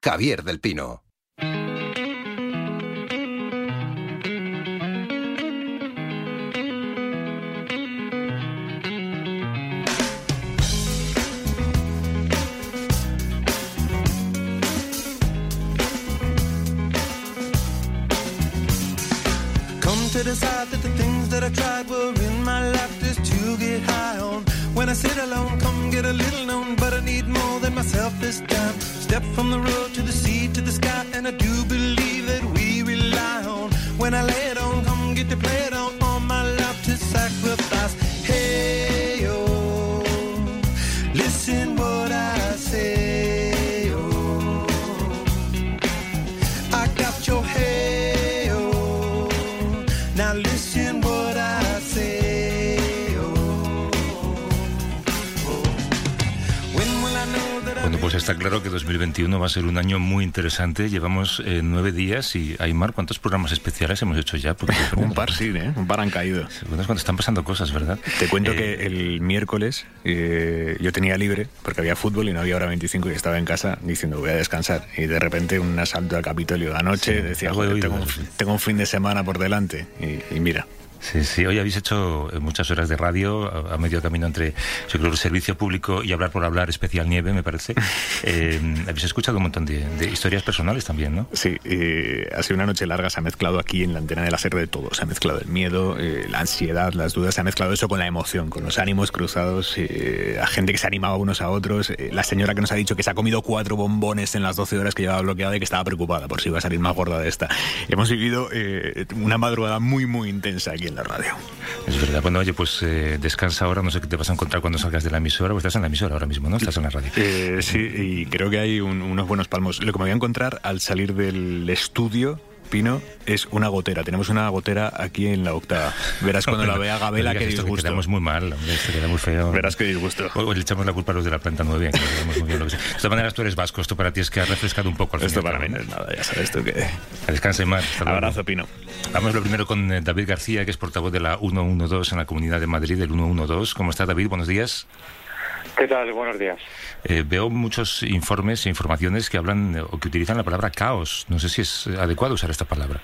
Javier del Pino. To decide that the things that I tried were in my life just to get high on. When I sit alone, come get a little known, but I need more than myself this time. Step from the road to the sea to the sky, and I do believe that we rely on. When I lay it on, come get to play it on, all my life to sacrifice. Hey, oh, listen what I say, oh, I got your head. Now listen what I say, oh, oh. When will I know that Bueno, pues está claro que 2021 va a ser un año muy interesante. Llevamos 9 días y, Aimar, ¿cuántos programas especiales hemos hecho ya? Porque un par, sí, un par han caído. Cuando están pasando cosas, ¿verdad? Te cuento que el miércoles yo tenía libre porque había fútbol y no había hora 25 y estaba en casa diciendo voy a descansar. Y de repente un asalto al Capitolio de anoche, sí, decía, joder, tengo un fin de semana por delante y mira. Sí, hoy habéis hecho muchas horas de radio a medio camino entre, yo creo, el servicio público y hablar por hablar, especial nieve, me parece. Habéis escuchado un montón de historias personales también, ¿no? Sí, ha sido una noche larga, se ha mezclado aquí en la antena de la SER de todo. Se ha mezclado el miedo, la ansiedad, las dudas, se ha mezclado eso con la emoción, con los ánimos cruzados, a gente que se animaba unos a otros, la señora que nos ha dicho que se ha comido 4 bombones en las 12 horas que llevaba bloqueada y que estaba preocupada por si iba a salir más gorda de esta. Hemos vivido una madrugada muy, muy intensa aquí en la radio. Es verdad. Bueno, oye, pues descansa ahora, no sé qué te vas a encontrar cuando salgas de la emisora, pues estás en la emisora ahora mismo, ¿no? Estás en la radio. Sí, y creo que hay unos buenos palmos. Lo que me voy a encontrar al salir del estudio, Pino, es una gotera. Tenemos una gotera aquí en la octava. Verás cuando la vea Gabela no qué disgusto. Quedamos muy mal, hombre, esto queda muy feo. Verás qué disgusto. O le echamos la culpa a los de la planta 9, que quedamos muy bien. De todas maneras, tú eres vasco, esto para ti es que ha refrescado un poco al Esto para mí no es nada, ya sabes tú que... Descansa, Aimar. Abrazo, Pino. Vamos lo primero con David García, que es portavoz de la 112 en la Comunidad de Madrid, del 112. ¿Cómo está, David? Buenos días. ¿Qué tal? Buenos días. Veo muchos informes e informaciones que hablan o que utilizan la palabra caos. No sé si es adecuado usar esta palabra.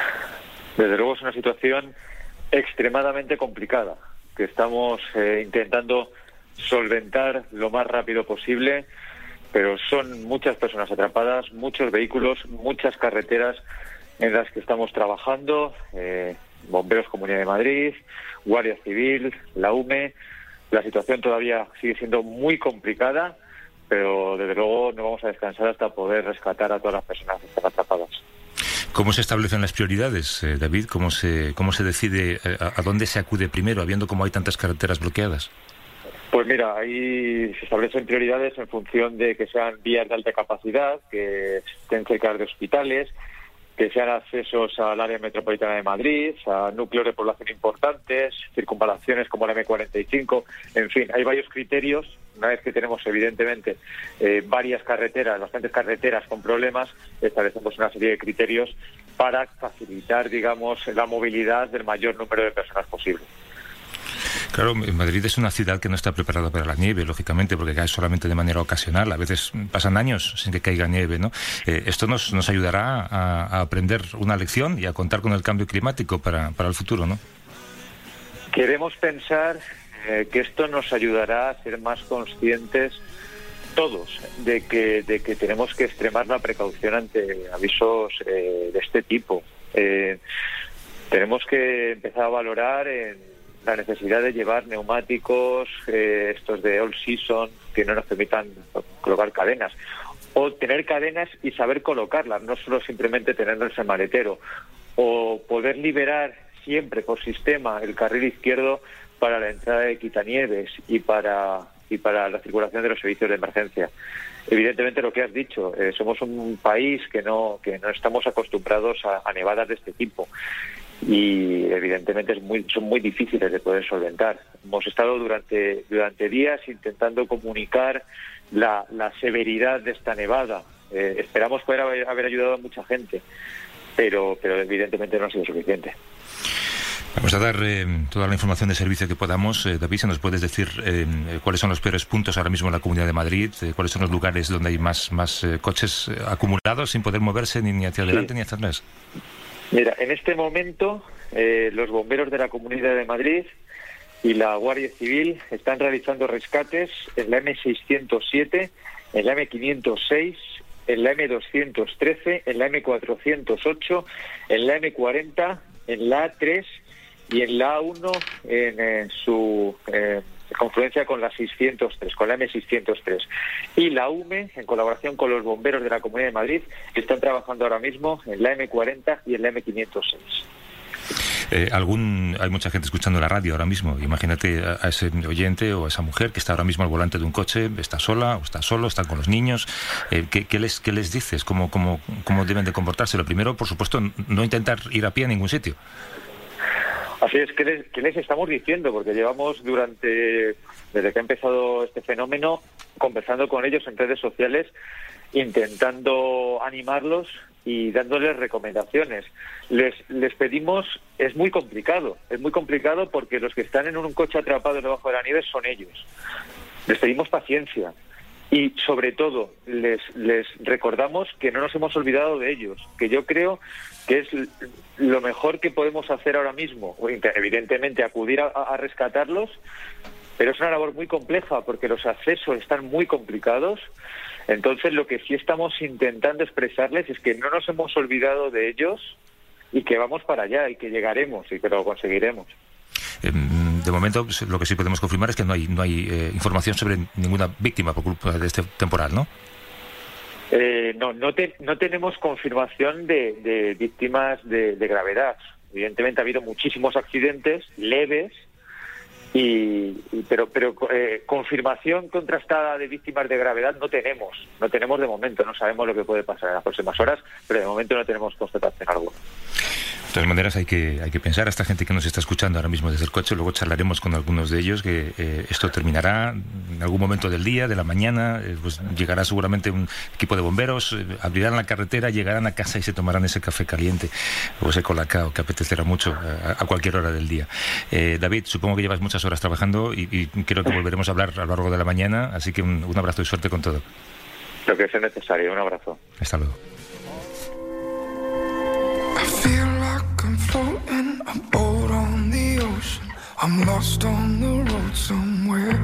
Desde luego es una situación extremadamente complicada, que estamos intentando solventar lo más rápido posible, pero son muchas personas atrapadas, muchos vehículos, muchas carreteras en las que estamos trabajando, Bomberos Comunidad de Madrid, Guardia Civil, la UME. La situación todavía sigue siendo muy complicada, pero desde luego no vamos a descansar hasta poder rescatar a todas las personas que están atrapadas. ¿Cómo se establecen las prioridades, David? ¿Cómo se decide a dónde se acude primero, habiendo como hay tantas carreteras bloqueadas? Pues mira, ahí se establecen prioridades en función de que sean vías de alta capacidad, que estén cerca de hospitales, que sean accesos al área metropolitana de Madrid, a núcleos de población importantes, circunvalaciones como la M45, en fin, hay varios criterios. Una vez que tenemos, evidentemente, bastantes carreteras con problemas, establecemos una serie de criterios para facilitar, digamos, la movilidad del mayor número de personas posible. Claro, Madrid es una ciudad que no está preparada para la nieve, lógicamente, porque cae solamente de manera ocasional. A veces pasan años sin que caiga nieve, ¿no? Esto nos ayudará a aprender una lección y a contar con el cambio climático para el futuro, ¿no? Queremos pensar que esto nos ayudará a ser más conscientes todos de que tenemos que extremar la precaución ante avisos de este tipo. Tenemos que empezar a valorar la necesidad de llevar neumáticos, estos de all season, que no nos permitan colocar cadenas, o tener cadenas y saber colocarlas, no solo simplemente tenerlas en el maletero, o poder liberar siempre por sistema el carril izquierdo para la entrada de quitanieves y para la circulación de los servicios de emergencia. Evidentemente, lo que has dicho, somos un país que no estamos acostumbrados a nevadas de este tipo. Y evidentemente son muy difíciles de poder solventar. Hemos estado durante días intentando comunicar la severidad de esta nevada. Esperamos poder haber ayudado a mucha gente, pero evidentemente no ha sido suficiente. Vamos a dar toda la información de servicio que podamos. David, ¿se nos puedes decir cuáles son los peores puntos ahora mismo en la Comunidad de Madrid? ¿Cuáles son los lugares donde hay más coches acumulados sin poder moverse ni hacia adelante ni hacia atrás? Mira, en este momento los bomberos de la Comunidad de Madrid y la Guardia Civil están realizando rescates en la M607, en la M506, en la M213, en la M408, en la M40, en la A3 y en la A1 en su confluencia con la 603, con la M603. Y la UME, en colaboración con los bomberos de la Comunidad de Madrid, están trabajando ahora mismo en la M40 y en la M506. Hay mucha gente escuchando la radio ahora mismo. Imagínate a ese oyente o a esa mujer que está ahora mismo al volante de un coche, está sola o está solo, está con los niños. ¿Qué les dices? ¿Cómo deben de comportarse? Lo primero, por supuesto, no intentar ir a pie a ningún sitio. Así es, ¿qué les estamos diciendo? Porque llevamos desde que ha empezado este fenómeno, conversando con ellos en redes sociales, intentando animarlos y dándoles recomendaciones. Les pedimos, es muy complicado porque los que están en un coche atrapado debajo de la nieve son ellos. Les pedimos paciencia y sobre todo les recordamos que no nos hemos olvidado de ellos, que yo creo que es lo mejor que podemos hacer ahora mismo, evidentemente acudir a rescatarlos, pero es una labor muy compleja porque los accesos están muy complicados. Entonces lo que sí estamos intentando expresarles es que no nos hemos olvidado de ellos y que vamos para allá y que llegaremos y que lo conseguiremos. De momento lo que sí podemos confirmar es que no hay información sobre ninguna víctima por culpa de este temporal, ¿no? No tenemos confirmación de víctimas de gravedad. Evidentemente ha habido muchísimos accidentes leves, pero confirmación contrastada de víctimas de gravedad no tenemos de momento. No sabemos lo que puede pasar en las próximas horas, pero de momento no tenemos constatación alguna. De todas maneras hay que pensar a esta gente que nos está escuchando ahora mismo desde el coche. Luego charlaremos con algunos de ellos que esto terminará en algún momento del día, de la mañana. Pues llegará seguramente un equipo de bomberos, abrirán la carretera, llegarán a casa y se tomarán ese café caliente o ese colacao que apetecerá mucho a cualquier hora del día. David, supongo que llevas muchas horas trabajando y creo que volveremos a hablar a lo largo de la mañana, así que un abrazo y suerte con todo. Lo que sea necesario, un abrazo. Hasta luego. I'm floating, I'm out on the ocean, I'm lost on the road somewhere.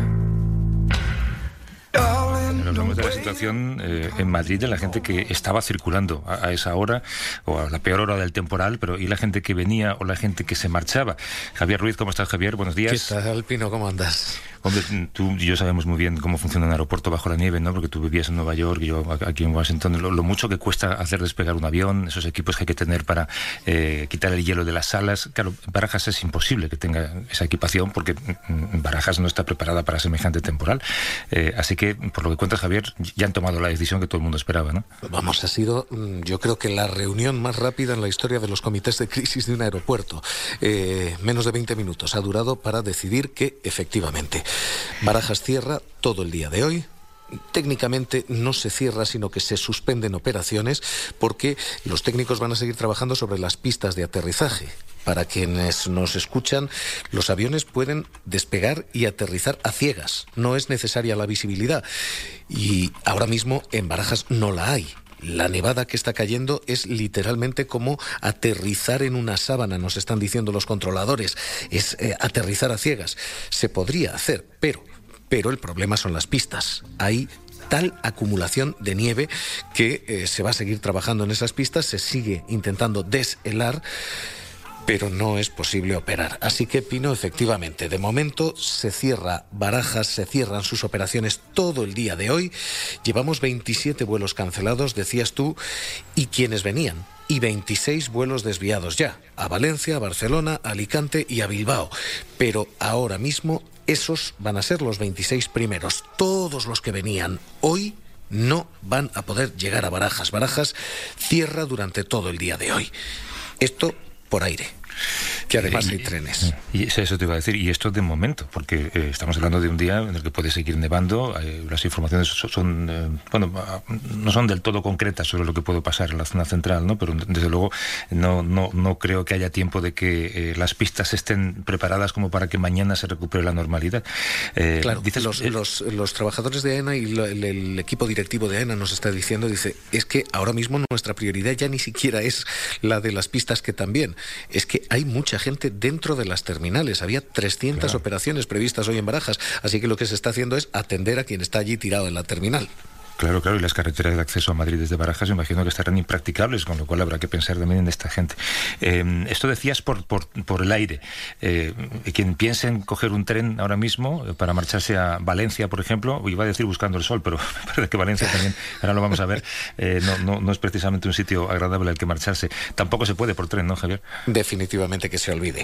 Hablamos de la situación en Madrid de la gente que estaba circulando a esa hora o a la peor hora del temporal, pero ¿y la gente que venía o la gente que se marchaba? Javier Ruiz, ¿cómo estás, Javier? Buenos días. ¿Qué tal, Pino? ¿Cómo andas? Hombre, tú y yo sabemos muy bien cómo funciona un aeropuerto bajo la nieve, ¿no? Porque tú vivías en Nueva York y yo aquí en Washington. Lo mucho que cuesta hacer despegar un avión, esos equipos que hay que tener para quitar el hielo de las salas. Claro, Barajas es imposible que tenga esa equipación porque Barajas no está preparada para semejante temporal. Así que, por lo que cuentas, Javier, ya han tomado la decisión que todo el mundo esperaba, ¿no? Vamos, ha sido, yo creo que la reunión más rápida en la historia de los comités de crisis de un aeropuerto. Menos de 20 minutos ha durado para decidir que, efectivamente, Barajas cierra todo el día de hoy. Técnicamente no se cierra, sino que se suspenden operaciones porque los técnicos van a seguir trabajando sobre las pistas de aterrizaje. Para quienes nos escuchan, los aviones pueden despegar y aterrizar a ciegas. No es necesaria la visibilidad. Y ahora mismo en Barajas no la hay. La nevada que está cayendo es literalmente como aterrizar en una sábana, nos están diciendo los controladores. Es aterrizar a ciegas. Se podría hacer, pero el problema son las pistas. Hay tal acumulación de nieve que se va a seguir trabajando en esas pistas, se sigue intentando deshelar, pero no es posible operar. Así que, Pino, efectivamente, de momento se cierra Barajas, se cierran sus operaciones todo el día de hoy. Llevamos 27 vuelos cancelados, decías tú, y quienes venían. Y 26 vuelos desviados ya, a Valencia, a Barcelona, a Alicante y a Bilbao. Pero ahora mismo esos van a ser los 26 primeros. Todos los que venían hoy no van a poder llegar a Barajas. Barajas cierra durante todo el día de hoy. Esto por aire. que además hay trenes. Y eso te iba a decir, y esto de momento, porque estamos hablando de un día en el que puede seguir nevando. Las informaciones son, no son del todo concretas sobre lo que puede pasar en la zona central, ¿no? Pero desde luego no creo que haya tiempo de que las pistas estén preparadas como para que mañana se recupere la normalidad. Claro, dices, los trabajadores de AENA y el equipo directivo de AENA nos está diciendo, dice, es que ahora mismo nuestra prioridad ya ni siquiera es la de las pistas, que también, es que hay mucha gente dentro de las terminales. Había 300 operaciones previstas hoy en Barajas, así que lo que se está haciendo es atender a quien está allí tirado en la terminal. Claro, y las carreteras de acceso a Madrid desde Barajas me imagino que estarán impracticables, con lo cual habrá que pensar también en esta gente. Esto decías por el aire. Quien piense en coger un tren ahora mismo para marcharse a Valencia, por ejemplo, iba a decir buscando el sol, pero parece que Valencia también, ahora lo vamos a ver, no es precisamente un sitio agradable al que marcharse. Tampoco se puede por tren, ¿no, Javier? Definitivamente que se olvide.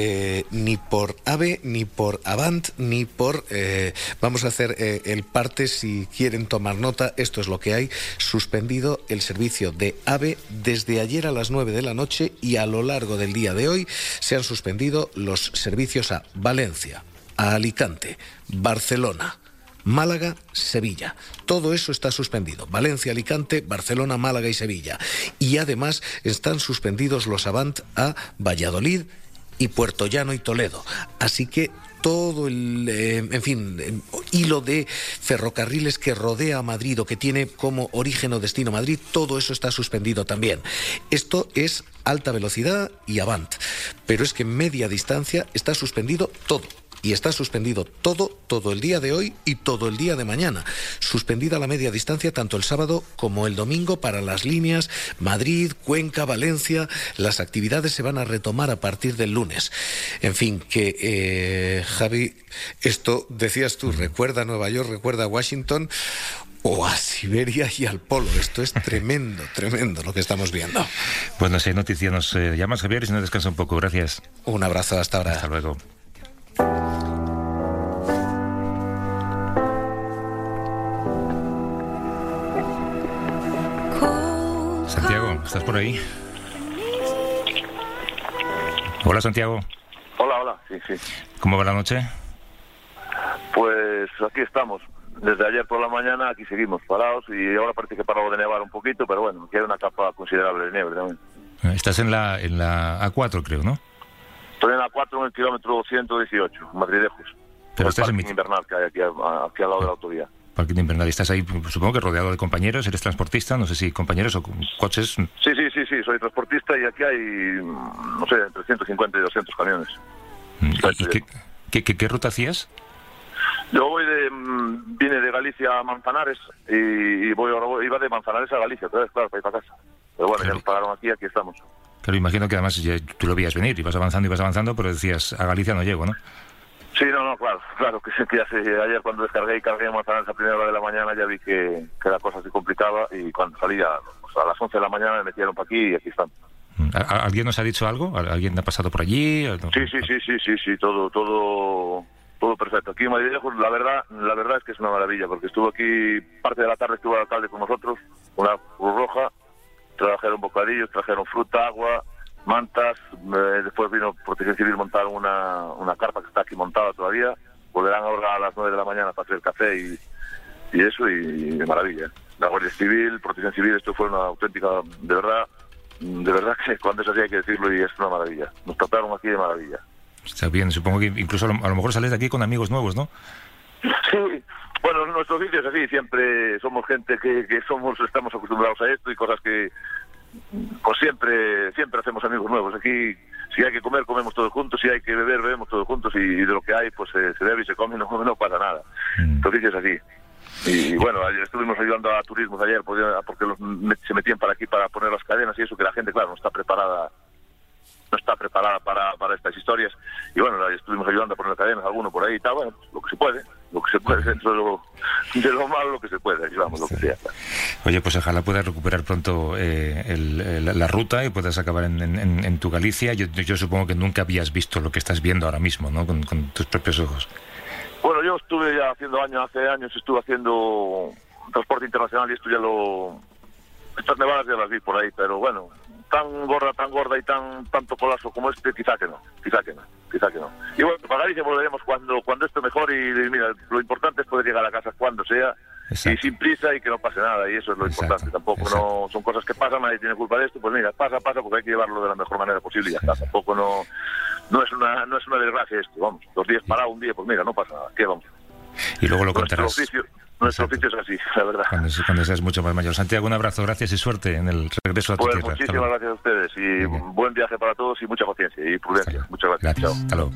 Ni por AVE, ni por Avant, ni por... vamos a hacer el parte, si quieren tomar nota. Esto es lo que hay: suspendido el servicio de AVE desde ayer a las 9 de la noche, y a lo largo del día de hoy se han suspendido los servicios a Valencia, a Alicante, Barcelona, Málaga, Sevilla. Todo eso está suspendido. Valencia, Alicante, Barcelona, Málaga y Sevilla. Y además están suspendidos los Avant a Valladolid y Puerto Llano y Toledo. Así que todo el hilo de ferrocarriles que rodea a Madrid o que tiene como origen o destino Madrid, todo eso está suspendido también. Esto es alta velocidad y Avant, pero es que en media distancia está suspendido todo. Y está suspendido todo el día de hoy y todo el día de mañana. Suspendida la media distancia tanto el sábado como el domingo para las líneas Madrid, Cuenca, Valencia. Las actividades se van a retomar a partir del lunes. En fin, que Javi, esto decías tú, recuerda a Nueva York, recuerda a Washington o a Siberia y al Polo. Esto es tremendo lo que estamos viendo. Bueno, si hay noticias nos llamas, Javier, y si no, descansa un poco. Gracias. Un abrazo, hasta ahora. Hasta luego. Santiago, ¿estás por ahí? Hola, Santiago. Hola, sí. ¿Cómo va la noche? Pues aquí estamos. Desde ayer por la mañana aquí seguimos parados, y ahora parece que paró de nevar un poquito, pero bueno, queda una capa considerable de nieve también. Estás en la A4, creo, ¿no? Estoy en la A4, en el kilómetro 118, Madridejos. Pero estás el parking invernal que hay aquí al lado de la autovía. Parking invernal. ¿Y estás ahí, supongo que rodeado de compañeros? ¿Eres transportista? No sé si compañeros o coches. Sí, soy transportista, y aquí hay, no sé, entre 150 y 200 camiones. ¿Y qué ruta hacías? Yo vine de Galicia a Manzanares, y iba de Manzanares a Galicia, otra vez, claro, para ir para casa. Pero bueno, claro. Ya nos pararon aquí estamos. Claro, imagino que además ya tú lo veías venir, ibas avanzando, pero decías, a Galicia no llego, ¿no? Sí, claro que ya sé. Ayer cuando descargué y cargué en Manzanares a primera hora de la mañana ya vi que la cosa se complicaba, y cuando salía a las 11 de la mañana me metieron para aquí y aquí están. ¿Alguien nos ha dicho algo? ¿Alguien ha pasado por allí? Sí, todo perfecto. Aquí en Madrid, la verdad es que es una maravilla, porque estuvo aquí, parte de la tarde estuvo el alcalde con nosotros, una Cruz Roja, trajeron bocadillos, trajeron fruta, agua, mantas, después vino Protección Civil, montaron una carpa que está aquí montada todavía, volverán ahora a las 9 de la mañana para hacer el café y eso, y de maravilla. La Guardia Civil, Protección Civil, esto fue una auténtica, de verdad que cuando es así hay que decirlo, y es una maravilla. Nos trataron aquí de maravilla. Está bien, supongo que incluso a lo mejor sales de aquí con amigos nuevos, ¿no? Sí, bueno, nuestro oficio es así, siempre somos gente que estamos acostumbrados a esto, y cosas que pues siempre hacemos amigos nuevos. Aquí, si hay que comer, comemos todos juntos, si hay que beber, bebemos todos juntos, y de lo que hay, pues se bebe y se come, no pasa nada. Nuestro oficio es así. Y bueno, ayer estuvimos ayudando a turismos ayer, porque se metían para aquí para poner las cadenas y eso, que la gente, claro, no está preparada para estas historias, y bueno, estuvimos ayudando a poner cadenas, alguno por ahí y tal, bueno, pues, lo que se puede dentro de lo malo, lo que se puede, ayudamos, lo que sea. Oye, pues ojalá puedas recuperar pronto la ruta y puedas acabar en tu Galicia. Yo supongo que nunca habías visto lo que estás viendo ahora mismo, ¿no? Con tus propios ojos. Bueno, yo estuve ya hace años estuve haciendo transporte internacional, y esto estas nevadas ya las vi por ahí, pero bueno, tan gorda y tanto colapso como este, quizá que no. Y bueno, para Galicia volveremos cuando esto mejore y mira, lo importante es poder llegar a casa cuando sea. Exacto. Y sin prisa y que no pase nada, y eso es lo importante. Tampoco no son cosas que pasan, nadie tiene culpa de esto, pues mira, pasa porque hay que llevarlo de la mejor manera posible y ya está. Tampoco no es una desgracia esto, vamos, 2 días parado, un día, pues mira, no pasa nada, ¿qué vamos? Y luego lo contarás. Nuestro oficio es así, la verdad. Cuando seas mucho más mayor. Santiago, un abrazo, gracias y suerte en el regreso a tu tierra. Muchísimas gracias a ustedes y buen viaje para todos y mucha paciencia y prudencia. Muchas gracias. Chao. Hasta luego.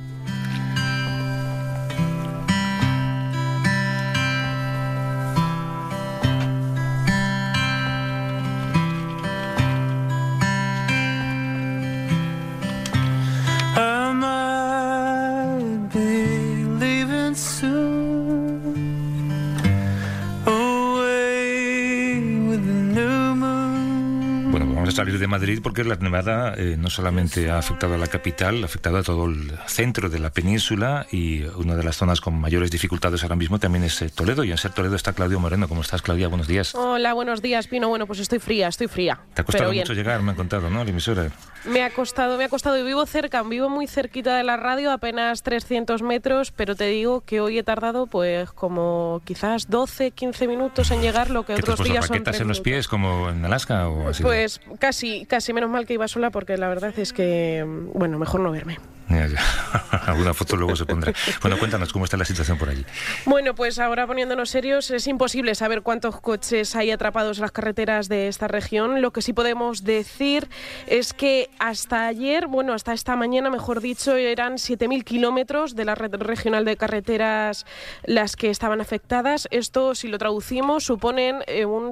Salir de Madrid porque la nevada no solamente ha afectado a la capital, ha afectado a todo el centro de la península y una de las zonas con mayores dificultades ahora mismo también es Toledo. Y en Ser Toledo está Claudia Moreno. ¿Cómo estás, Claudia? Buenos días. Hola, buenos días, Pino. Bueno, pues estoy fría. Te ha costado mucho llegar, me han contado, ¿no? A la emisora. Me ha costado. Y vivo muy cerquita de la radio, apenas 300 metros, pero te digo que hoy he tardado pues como quizás 12, 15 minutos en llegar, lo que otros días son 3 minutos. ¿En los pies como en Alaska o así? Pues casi menos mal que iba sola porque la verdad es que, bueno, mejor no verme. Ya. Alguna foto luego se pondrá. Bueno, cuéntanos cómo está la situación por allí. Bueno, pues ahora poniéndonos serios, es imposible saber cuántos coches hay atrapados en las carreteras de esta región. Lo que sí podemos decir es que hasta esta mañana, mejor dicho, eran 7.000 kilómetros de la red regional de carreteras las que estaban afectadas. Esto, si lo traducimos, suponen un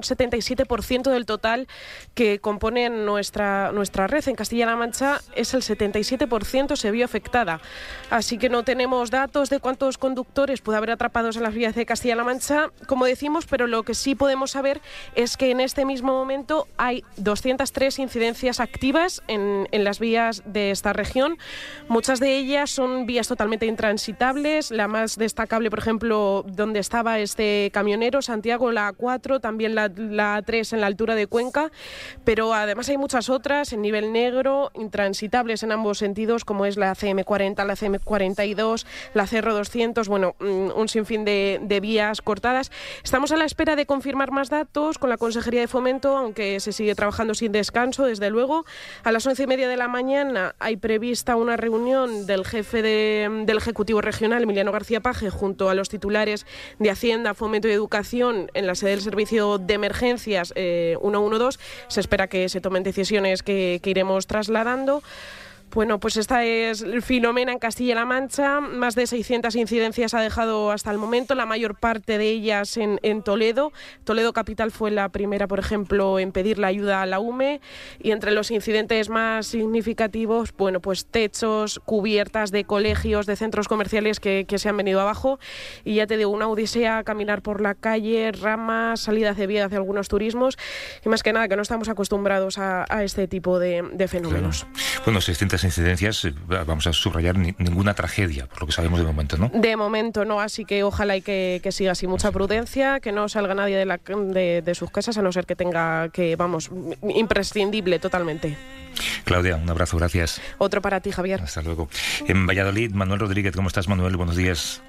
77% del total que compone nuestra red. En Castilla-La Mancha es el 77% se vio afectada. Así que no tenemos datos de cuántos conductores puede haber atrapados en las vías de Castilla-La Mancha, como decimos, pero lo que sí podemos saber es que en este mismo momento hay 203 incidencias activas en las vías de esta región. Muchas de ellas son vías totalmente intransitables. La más destacable, por ejemplo, donde estaba este camionero, Santiago, la A4, también la A3 en la altura de Cuenca, pero además hay muchas otras en nivel negro, intransitables en ambos sentidos, como es la CM40, la CM42, la CR200, bueno, un sinfín de vías cortadas. Estamos a la espera de confirmar más datos con la Consejería de Fomento, aunque se sigue trabajando sin descanso, desde luego. A las 11:30 de la mañana hay prevista una reunión del jefe del Ejecutivo Regional, Emiliano García Paje, junto a los titulares de Hacienda, Fomento y Educación en la sede del Servicio de Emergencias 112. Se espera que se tomen decisiones que iremos trasladando. Bueno, pues esta es Filomena en Castilla-La Mancha. Más de 600 incidencias ha dejado hasta el momento, la mayor parte de ellas en Toledo. Toledo Capital fue la primera, por ejemplo, en pedir la ayuda a la UME. Y entre los incidentes más significativos, bueno, pues techos, cubiertas de colegios, de centros comerciales que se han venido abajo. Y ya te digo, una odisea caminar por la calle, ramas, salidas de vía hacia algunos turismos. Y más que nada, que no estamos acostumbrados a este tipo de fenómenos. Claro. Bueno, 600 incidencias, vamos a subrayar, ninguna tragedia, por lo que sabemos de momento, ¿no? De momento no, así que ojalá y que siga así, mucha prudencia, que no salga nadie de sus casas, a no ser que tenga que, imprescindible totalmente. Claudia, un abrazo, gracias. Otro para ti, Javier. Hasta luego. En Valladolid, Manuel Rodríguez, ¿cómo estás, Manuel? Buenos días.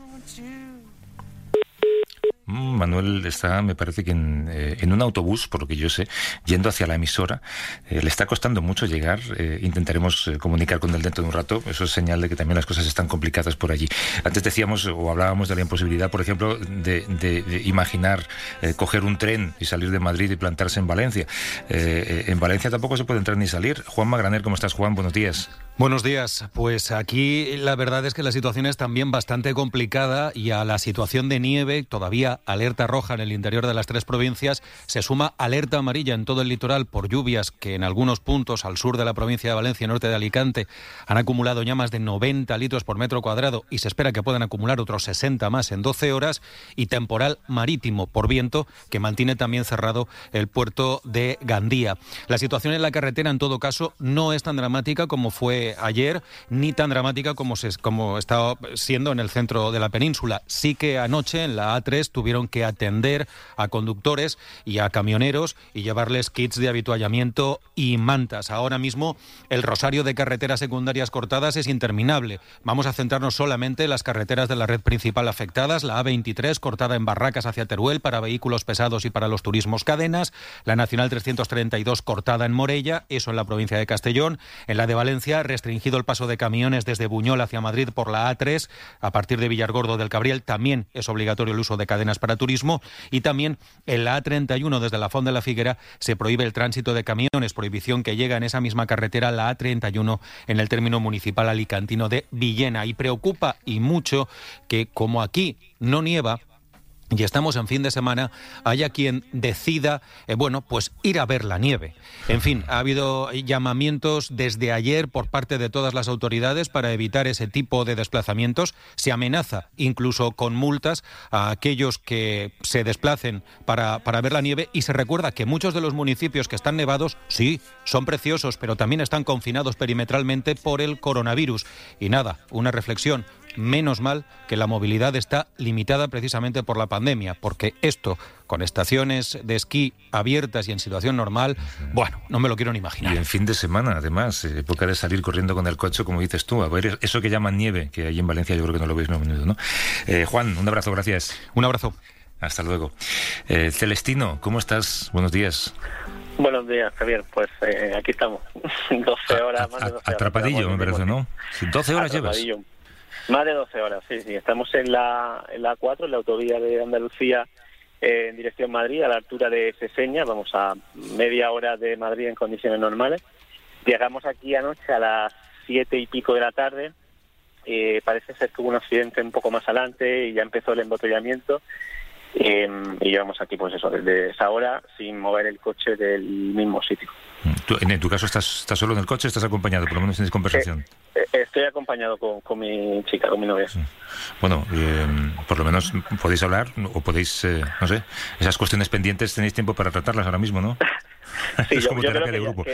Manuel está, me parece que en un autobús, por lo que yo sé, yendo hacia la emisora. Le está costando mucho llegar. Intentaremos comunicar con él dentro de un rato. Eso es señal de que también las cosas están complicadas por allí. Antes decíamos o hablábamos de la imposibilidad, por ejemplo, de imaginar coger un tren y salir de Madrid y plantarse en Valencia. En Valencia tampoco se puede entrar ni salir. Juan Magraner, ¿cómo estás, Juan? Buenos días. Buenos días. Pues aquí la verdad es que la situación es también bastante complicada y a la situación de nieve, todavía alerta roja en el interior de las 3 provincias, se suma alerta amarilla en todo el litoral por lluvias que en algunos puntos al sur de la provincia de Valencia, norte de Alicante, han acumulado ya más de 90 litros por metro cuadrado y se espera que puedan acumular otros 60 más en 12 horas, y temporal marítimo por viento que mantiene también cerrado el puerto de Gandía. La situación en la carretera, en todo caso, no es tan dramática como fue ayer, ni tan dramática como está siendo en el centro de la península. Sí que anoche en la A3 tuvieron tuvieron que atender a conductores y a camioneros y llevarles kits de avituallamiento y mantas. Ahora mismo el rosario de carreteras secundarias cortadas es interminable. Vamos a centrarnos solamente en las carreteras de la red principal afectadas, la A23 cortada en Barracas hacia Teruel para vehículos pesados y para los turismos cadenas, la Nacional 332 cortada en Morella, eso en la provincia de Castellón, en la de Valencia restringido el paso de camiones desde Buñol hacia Madrid por la A3, a partir de Villargordo del Cabriel también es obligatorio el uso de cadenas para turismo, y también en la A31 desde la Font de la Figuera se prohíbe el tránsito de camiones, prohibición que llega en esa misma carretera, la A31, en el término municipal alicantino de Villena. Y preocupa y mucho que, como aquí no nieva y estamos en fin de semana, haya quien decida, pues ir a ver la nieve. En fin, ha habido llamamientos desde ayer por parte de todas las autoridades para evitar ese tipo de desplazamientos. Se amenaza incluso con multas a aquellos que se desplacen para ver la nieve, y se recuerda que muchos de los municipios que están nevados, sí, son preciosos, pero también están confinados perimetralmente por el coronavirus. Y nada, una reflexión. Menos mal que la movilidad está limitada precisamente por la pandemia, porque esto, con estaciones de esquí abiertas y en situación normal, bueno, no me lo quiero ni imaginar. Y en fin de semana, además, época de salir corriendo con el coche, como dices tú, a ver eso que llaman nieve, que allí en Valencia yo creo que no lo veis muy a menudo, ¿no? Juan, un abrazo, gracias. Un abrazo. Hasta luego. Celestino, ¿cómo estás? Buenos días. Buenos días, Javier. Pues aquí estamos. 12 horas, más de 12 horas. Atrapadillo, me parece, ¿no? 12 horas llevas. Más de 12 horas, sí. Estamos en la A4, en la autovía de Andalucía, en dirección Madrid, a la altura de Seseña. Vamos a media hora de Madrid en condiciones normales. Llegamos aquí anoche a las 7 y pico de la tarde. Parece ser que hubo un accidente un poco más adelante y ya empezó el embotellamiento. Y llevamos aquí, pues eso, desde esa hora sin mover el coche del mismo sitio. En tu caso, ¿estás solo en el coche o estás acompañado? Por lo menos tienes conversación. Estoy acompañado con mi chica, con mi novia. Bueno, por lo menos podéis hablar o podéis, no sé, esas cuestiones pendientes tenéis tiempo para tratarlas ahora mismo, ¿no? Sí, es como terapia de grupo.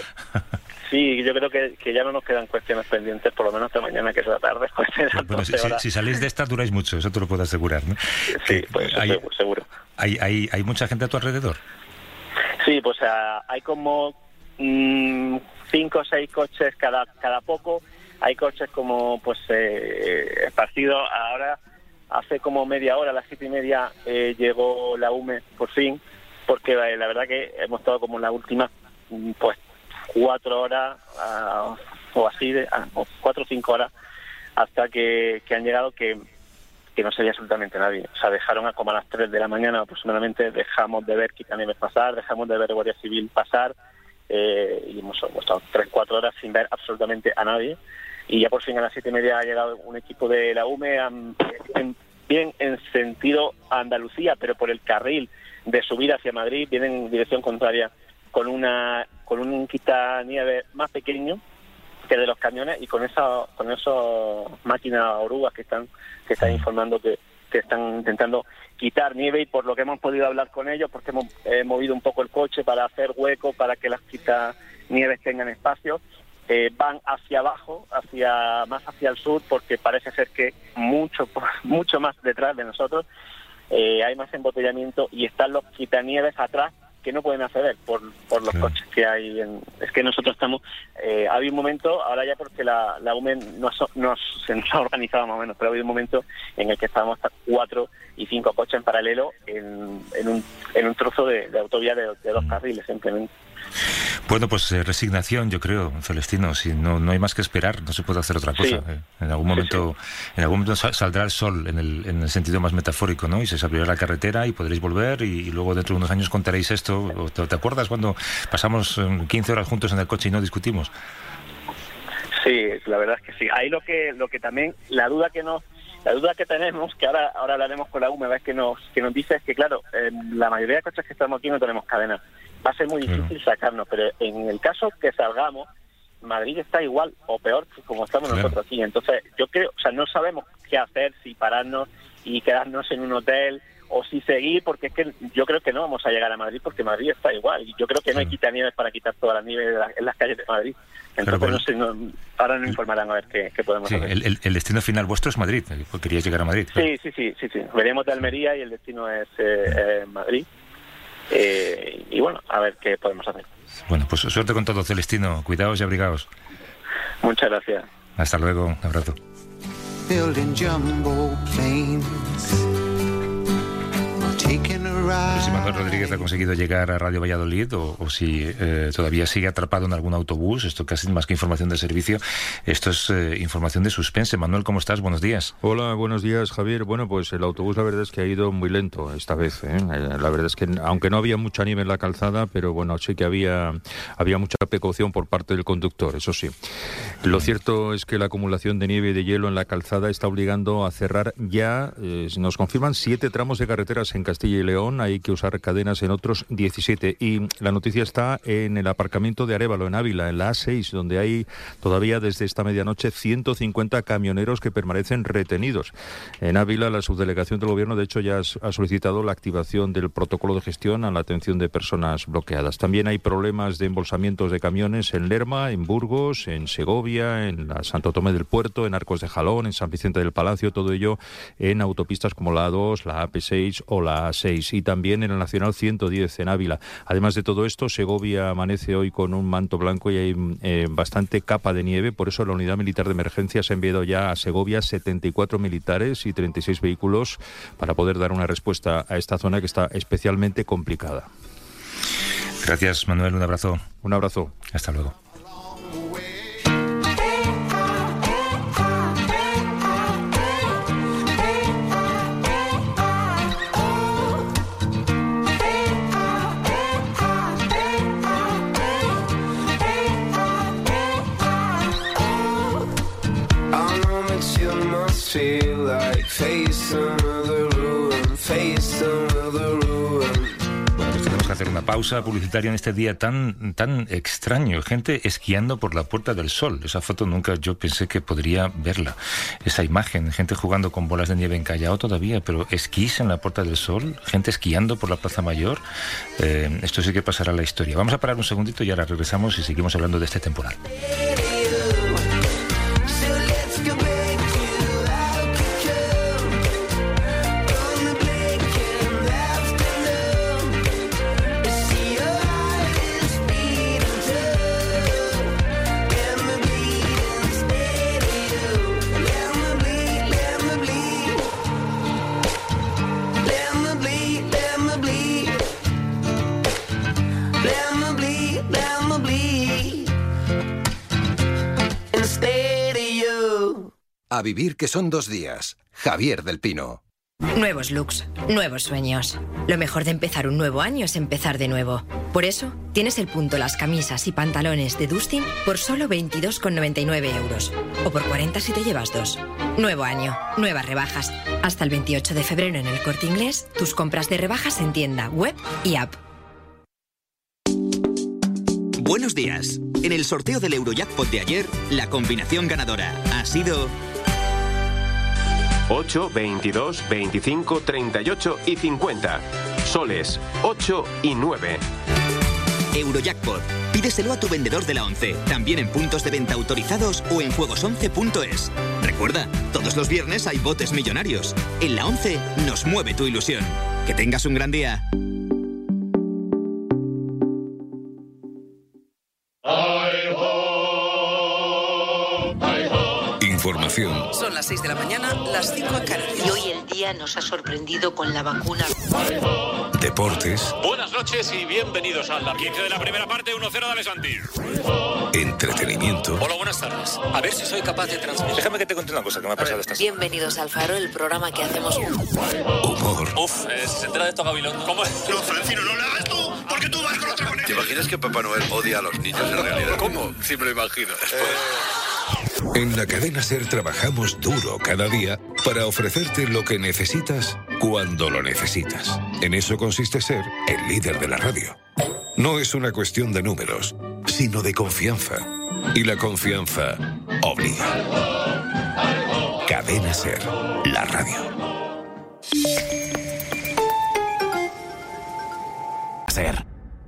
Sí, yo creo que ya no nos quedan cuestiones pendientes, por lo menos hasta mañana, que es la tarde. Bueno, si salís de esta duráis mucho, eso te lo puedo asegurar, ¿no? Sí, pues seguro. ¿Hay mucha gente a tu alrededor? Sí, pues hay como 5 o 6 coches cada poco. Hay coches como esparcidos. Ahora, hace como media hora, a las 7:30, llegó la UME por fin, porque la verdad que hemos estado como en la última 4 horas o así, 4 o 5 horas, hasta que han llegado, que no se veía absolutamente nadie. O sea, dejaron como a las 3 de la mañana aproximadamente, dejamos de ver Quitanieves pasar, dejamos de ver Guardia Civil pasar, y hemos estado 3-4 horas sin ver absolutamente a nadie. Y ya por fin a las 7:30 ha llegado un equipo de la UME, bien en sentido Andalucía, pero por el carril de subida hacia Madrid, vienen en dirección contraria, con un quitanieves más pequeño que de los camiones, y con esas máquinas orugas que están informando que están intentando quitar nieve. Y por lo que hemos podido hablar con ellos, porque hemos movido un poco el coche para hacer hueco, para que las quitanieves tengan espacio, van hacia abajo, más hacia el sur, porque parece ser que mucho más detrás de nosotros hay más embotellamiento, y están los quitanieves atrás que no pueden acceder por los coches que hay. Es que nosotros estamos... había un momento, ahora ya porque la UME se nos ha organizado más o menos, pero había un momento en el que estábamos hasta 4 y 5 coches en paralelo en un trozo de autovía de 2 carriles, simplemente. Bueno, pues resignación, yo creo, Celestino. Si no hay más que esperar, no se puede hacer otra cosa. Sí. En algún momento saldrá el sol en el sentido más metafórico, ¿no? Y se abrirá la carretera y podréis volver, y luego dentro de unos años contaréis esto. ¿Te acuerdas cuando pasamos 15 horas juntos en el coche y no discutimos? Sí, la verdad es que sí. Ahí lo que también, la duda que tenemos, que ahora hablaremos con la UME, que nos dice, es que claro, la mayoría de coches que estamos aquí no tenemos cadena. Va a ser muy difícil sacarnos, pero en el caso que salgamos, Madrid está igual o peor que como estamos nosotros aquí. Entonces, yo creo, no sabemos qué hacer, si pararnos y quedarnos en un hotel si seguir, porque es que yo creo que no vamos a llegar a Madrid, porque Madrid está igual, y yo creo que no hay quitanieves para quitar toda la nieve en las calles de Madrid. Entonces, ahora nos informarán a ver qué podemos hacer. El destino final vuestro es Madrid, queríais llegar a Madrid. Sí. Veremos de Almería y el destino es Madrid. Y bueno, a ver qué podemos hacer. Bueno, pues suerte con todo, Celestino. Cuidaos y abrigaos. Muchas gracias. Hasta luego. Un abrazo. No sé si Manuel Rodríguez ha conseguido llegar a Radio Valladolid o si todavía sigue atrapado en algún autobús. Esto casi más que información de servicio, esto es información de suspense. Manuel, ¿cómo estás? Buenos días. Hola, buenos días, Javier. Bueno, pues el autobús la verdad es que ha ido muy lento esta vez, ¿eh? La verdad es que aunque no había mucha nieve en la calzada, pero bueno, sí que había mucha precaución por parte del conductor, eso sí. Lo cierto es que la acumulación de nieve y de hielo en la calzada está obligando a cerrar ya, nos confirman 7 tramos de carreteras en Castilla y León. Hay que usar cadenas en otros 17. Y la noticia está en el aparcamiento de Arévalo, en Ávila, en la A6, donde hay todavía desde esta medianoche 150 camioneros que permanecen retenidos. En Ávila, la subdelegación del Gobierno, de hecho, ya ha solicitado la activación del protocolo de gestión a la atención de personas bloqueadas. También hay problemas de embolsamientos de camiones en Lerma, en Burgos, en Segovia, en la Santo Tomé del Puerto, en Arcos de Jalón, en San Vicente del Palacio, todo ello en autopistas como la A2, la AP6 o la A6, y también en el Nacional 110 en Ávila. Además de todo esto, Segovia amanece hoy con un manto blanco y hay bastante capa de nieve. Por eso la Unidad Militar de Emergencias ha enviado ya a Segovia 74 militares y 36 vehículos para poder dar una respuesta a esta zona que está especialmente complicada. Gracias, Manuel. Un abrazo. Un abrazo. Hasta luego. Hacer una pausa publicitaria en este día tan extraño. Gente esquiando por la Puerta del Sol. Esa foto nunca yo pensé que podría verla. Esa imagen, gente jugando con bolas de nieve en Callao todavía, pero esquís en la Puerta del Sol, gente esquiando por la Plaza Mayor. Esto sí que pasará a la historia. Vamos a parar un segundito y ahora regresamos y seguimos hablando de este temporal. A vivir, que son 2 días. Javier del Pino. Nuevos looks, nuevos sueños. Lo mejor de empezar un nuevo año es empezar de nuevo. Por eso, tienes el punto las camisas y pantalones de Dustin por solo 22,99 €. O por 40 si te llevas 2. Nuevo año, nuevas rebajas. Hasta el 28 de febrero en el Corte Inglés, tus compras de rebajas en tienda, web y app. Buenos días. En el sorteo del Eurojackpot de ayer, la combinación ganadora ha sido 8, 22, 25, 38 y 50. Soles 8 y 9. Eurojackpot. Pídeselo a tu vendedor de la 11, también en puntos de venta autorizados o en juegos11.es. Recuerda, todos los viernes hay botes millonarios. En la 11 nos mueve tu ilusión. Que tengas un gran día. Información. Son las 6 de la mañana, las 5 en Canarias. Y hoy el día nos ha sorprendido con la vacuna. Deportes. Buenas noches y bienvenidos al 15 de la primera parte, 1-0 de Alessandri. Entretenimiento. Hola, buenas tardes. A ver si soy capaz de transmitir. Déjame que te cuente una cosa que me ha pasado esta semana. Bienvenidos al Faro, el programa que hacemos. Humor. Uf, se entera de esto Gabilondo. ¿Cómo es? No, Francino, no lo hagas tú, porque tú vas con otra manera. ¿Te imaginas que Papá Noel odia a los niños en realidad? ¿Cómo? Sí me lo imagino. En la cadena SER trabajamos duro cada día para ofrecerte lo que necesitas cuando lo necesitas. En eso consiste ser el líder de la radio. No es una cuestión de números, sino de confianza. Y la confianza obliga. Cadena SER, la radio. Ser.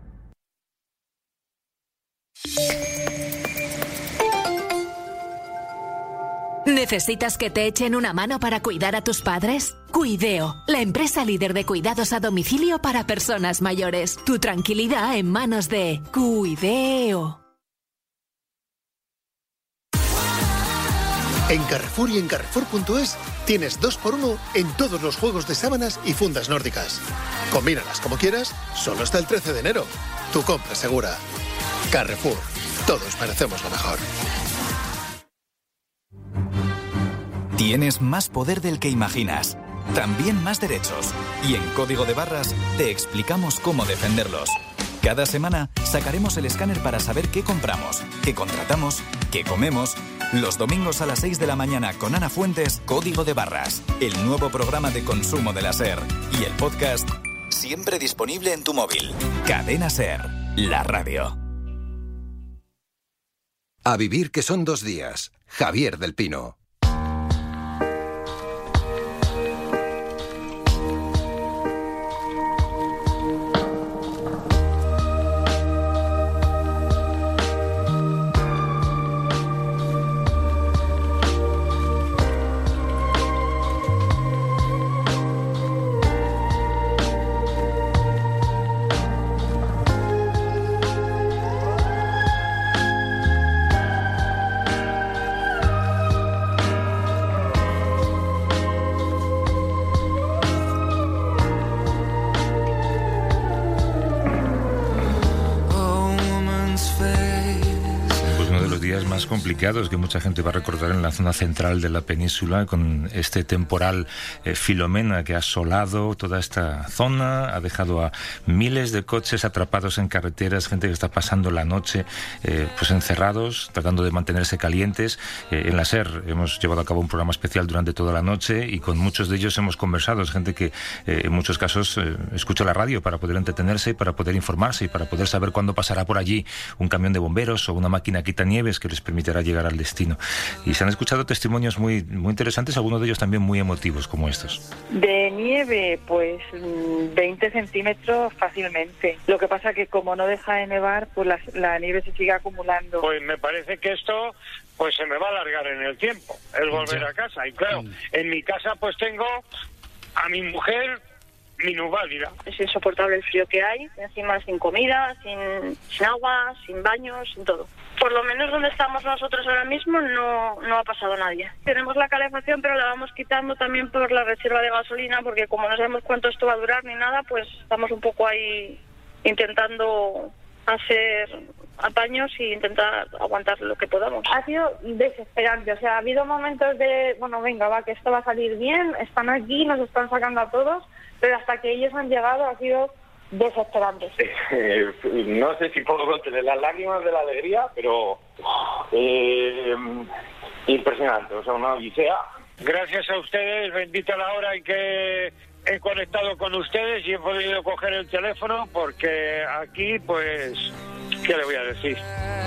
¿Necesitas que te echen una mano para cuidar a tus padres? Cuideo, la empresa líder de cuidados a domicilio para personas mayores. Tu tranquilidad en manos de Cuideo. En Carrefour y en Carrefour.es tienes 2x1 en todos los juegos de sábanas y fundas nórdicas. Combínalas como quieras, solo hasta el 13 de enero. Tu compra segura. Carrefour. Todos merecemos lo mejor. Tienes más poder del que imaginas. También más derechos. Y en Código de Barras te explicamos cómo defenderlos. Cada semana sacaremos el escáner para saber qué compramos, qué contratamos, qué comemos. Los domingos a las 6 de la mañana con Ana Fuentes, Código de Barras, el nuevo programa de consumo de la SER. Y el podcast, siempre disponible en tu móvil. Cadena SER, la radio. A vivir que son 2 días. Javier del Pino. Complicados que mucha gente va a recordar en la zona central de la península, con este temporal Filomena que ha asolado toda esta zona, ha dejado a miles de coches atrapados en carreteras, gente que está pasando la noche pues encerrados, tratando de mantenerse calientes. En la SER hemos llevado a cabo un programa especial durante toda la noche y con muchos de ellos hemos conversado. Es gente que en muchos casos escucha la radio para poder entretenerse y para poder informarse y para poder saber cuándo pasará por allí un camión de bomberos o una máquina quitanieves que les permitirá llegar al destino. Y se han escuchado testimonios muy interesantes, algunos de ellos también muy emotivos, como estos. De nieve, pues 20 centímetros fácilmente. Lo que pasa que como no deja de nevar, pues la nieve se sigue acumulando. Pues me parece que esto pues se me va a alargar en el tiempo, el volver a casa. Y claro, en mi casa pues tengo a mi mujer minusválida. Es insoportable el frío que hay, encima sin comida, sin agua, sin baños, sin todo. Por lo menos donde estamos nosotros ahora mismo no ha pasado nadie. Tenemos la calefacción, pero la vamos quitando también por la reserva de gasolina, porque como no sabemos cuánto esto va a durar ni nada, pues estamos un poco ahí intentando hacer apaños y intentar aguantar lo que podamos. Ha sido desesperante, o sea, ha habido momentos de, bueno, venga, va, que esto va a salir bien, están aquí, nos están sacando a todos, pero hasta que ellos han llegado ha sido desesperante. No sé si puedo contener las lágrimas de la alegría, pero impresionante, o sea, una odisea. Gracias a ustedes, bendita la hora en que he conectado con ustedes y he podido coger el teléfono, porque aquí, pues, ¿qué le voy a decir?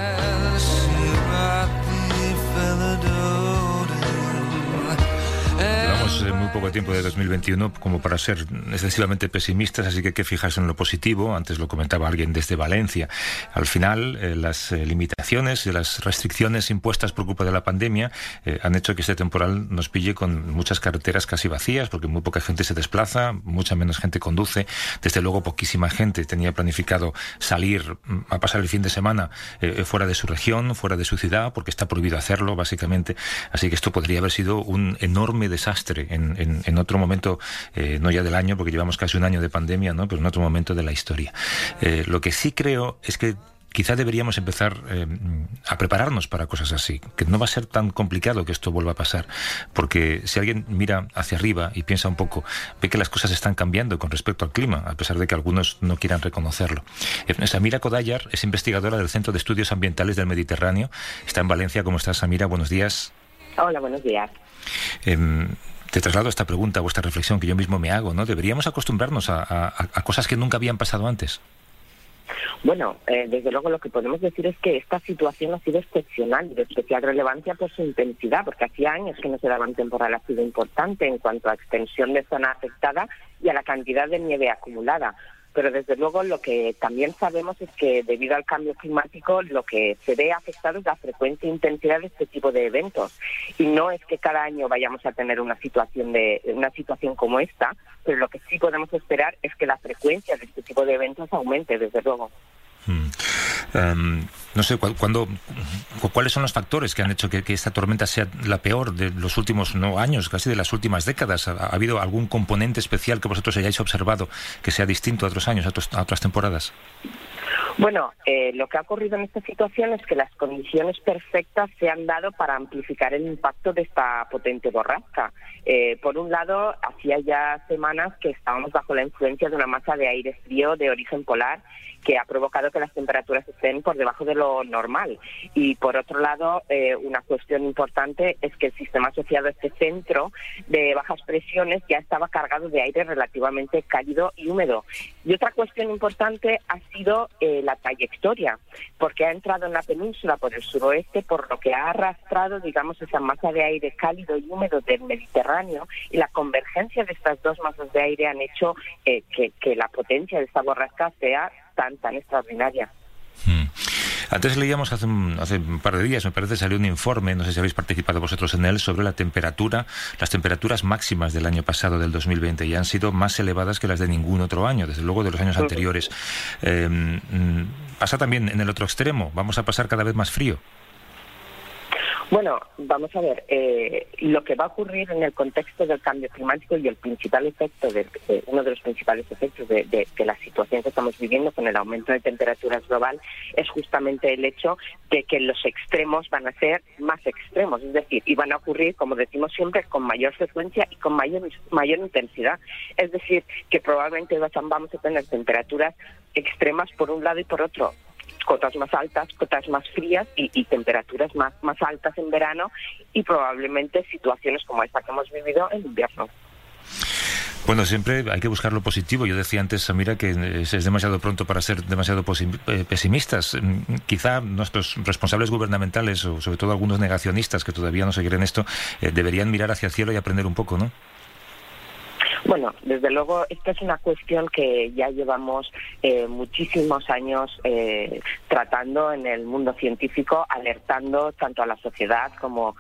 Llevamos muy poco tiempo de 2021 como para ser excesivamente pesimistas, así que hay que fijarse en lo positivo. Antes lo comentaba alguien desde Valencia. Al final, las limitaciones y las restricciones impuestas por culpa de la pandemia han hecho que este temporal nos pille con muchas carreteras casi vacías, porque muy poca gente se desplaza, mucha menos gente conduce. Desde luego, poquísima gente tenía planificado salir a pasar el fin de semana fuera de su región, fuera de su ciudad, porque está prohibido hacerlo, básicamente. Así que esto podría haber sido un enorme desastre en otro momento, no ya del año, porque llevamos casi un año de pandemia, ¿no? Pero en otro momento de la historia. Lo que sí creo es que quizá deberíamos empezar a prepararnos para cosas así, que no va a ser tan complicado que esto vuelva a pasar, porque si alguien mira hacia arriba y piensa un poco, ve que las cosas están cambiando con respecto al clima, a pesar de que algunos no quieran reconocerlo. Samira Kodayar es investigadora del Centro de Estudios Ambientales del Mediterráneo, está en Valencia. ¿Cómo estás, Samira? Buenos días. Hola, buenos días. Te traslado esta pregunta, vuestra reflexión que yo mismo me hago, ¿no? ¿Deberíamos acostumbrarnos a cosas que nunca habían pasado antes? Bueno, desde luego lo que podemos decir es que esta situación ha sido excepcional y de especial relevancia por su intensidad, porque hacía años que no se daba un temporal así de importante en cuanto a extensión de zona afectada y a la cantidad de nieve acumulada. pero desde luego lo que también sabemos es que debido al cambio climático lo que se ve afectado es la frecuencia e intensidad de este tipo de eventos. Y no es que cada año vayamos a tener una situación como esta, pero lo que sí podemos esperar es que la frecuencia de este tipo de eventos aumente, desde luego. No sé, ¿cuáles son los factores que han hecho que esta tormenta sea la peor de los últimos años, casi de las últimas décadas? ¿Ha habido algún componente especial que vosotros hayáis observado que sea distinto a otros años, a otras temporadas? Bueno, lo que ha ocurrido en esta situación es que las condiciones perfectas se han dado para amplificar el impacto de esta potente borrasca. Por un lado, hacía ya semanas que estábamos bajo la influencia de una masa de aire frío de origen polar que ha provocado que las temperaturas estén por debajo de lo normal. Y por otro lado, una cuestión importante es que el sistema asociado a este centro de bajas presiones ya estaba cargado de aire relativamente cálido y húmedo. Y otra cuestión importante ha sido la trayectoria, porque ha entrado en la península por el suroeste, por lo que ha arrastrado, digamos, esa masa de aire cálido y húmedo del Mediterráneo, y la convergencia de estas dos masas de aire han hecho que la potencia de esta borrasca sea tan extraordinaria. Antes leíamos hace un par de días, me parece, salió un informe, no sé si habéis participado vosotros en él, sobre las temperaturas máximas del año pasado, del 2020, y han sido más elevadas que las de ningún otro año, desde luego de los años anteriores. ¿Pasa también en el otro extremo? ¿Vamos a pasar cada vez más frío? Bueno, vamos a ver, lo que va a ocurrir en el contexto del cambio climático y el principal efecto, uno de los principales efectos de la situación que estamos viviendo con el aumento de temperaturas global, es justamente el hecho de que los extremos van a ser más extremos, es decir, y van a ocurrir, como decimos siempre, con mayor frecuencia y con mayor intensidad. Es decir, que probablemente vamos a tener temperaturas extremas por un lado y por otro, cotas más altas, cotas más frías y temperaturas más altas en verano, y probablemente situaciones como esta que hemos vivido en invierno. Bueno, siempre hay que buscar lo positivo. Yo decía antes, Samira, que es demasiado pronto para ser demasiado pesimistas. Quizá nuestros responsables gubernamentales, o sobre todo algunos negacionistas que todavía no se creen esto, deberían mirar hacia el cielo y aprender un poco, ¿no? Bueno, desde luego, esta es una cuestión que ya llevamos muchísimos años tratando en el mundo científico, alertando tanto a la sociedad como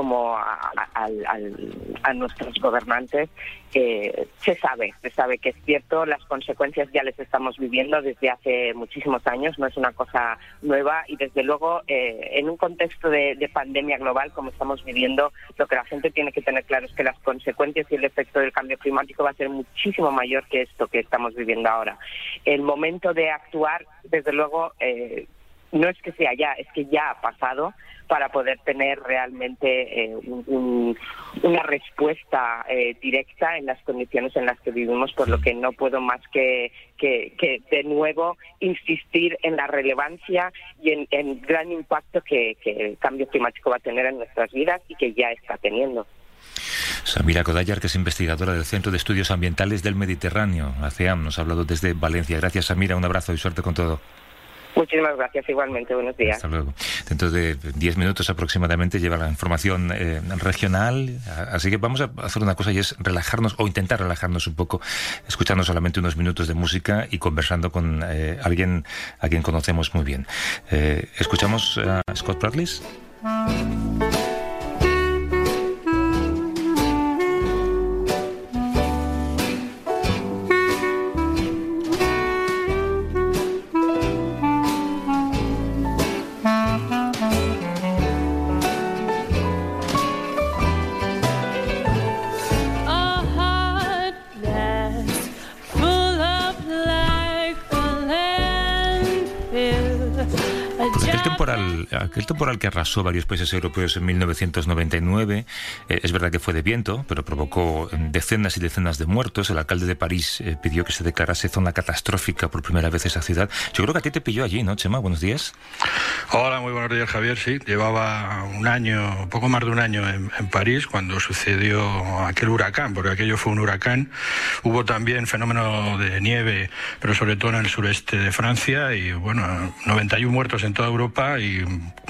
a nuestros gobernantes. Se sabe que es cierto, las consecuencias ya les estamos viviendo desde hace muchísimos años, no es una cosa nueva, y desde luego en un contexto de pandemia global como estamos viviendo, lo que la gente tiene que tener claro es que las consecuencias y el efecto del cambio climático va a ser muchísimo mayor que esto que estamos viviendo ahora. El momento de actuar, desde luego, no es que sea ya, es que ya ha pasado, para poder tener realmente una respuesta directa en las condiciones en las que vivimos, por lo que no puedo más que de nuevo insistir en la relevancia y en el gran impacto que el cambio climático va a tener en nuestras vidas y que ya está teniendo. Samira Kodayar, que es investigadora del Centro de Estudios Ambientales del Mediterráneo, ACEAM, nos ha hablado desde Valencia. Gracias, Samira, un abrazo y suerte con todo. Muchísimas gracias, igualmente, buenos días. Hasta luego. Dentro de 10 minutos aproximadamente lleva la información regional, así que vamos a hacer una cosa y es relajarnos, o intentar relajarnos un poco, escuchando solamente unos minutos de música y conversando con alguien a quien conocemos muy bien. ¿Escuchamos a Scott Bradley? Aquel temporal que arrasó varios países europeos en 1999, es verdad que fue de viento, pero provocó decenas y decenas de muertos. El alcalde de París pidió que se declarase zona catastrófica por primera vez esa ciudad. Yo creo que a ti te pilló allí, ¿no, Chema? Buenos días. Hola, muy buenos días, Javier. Sí, llevaba poco más de un año en París cuando sucedió aquel huracán, porque aquello fue un huracán. Hubo también fenómeno de nieve, pero sobre todo en el sureste de Francia, y bueno, 91 muertos en toda Europa y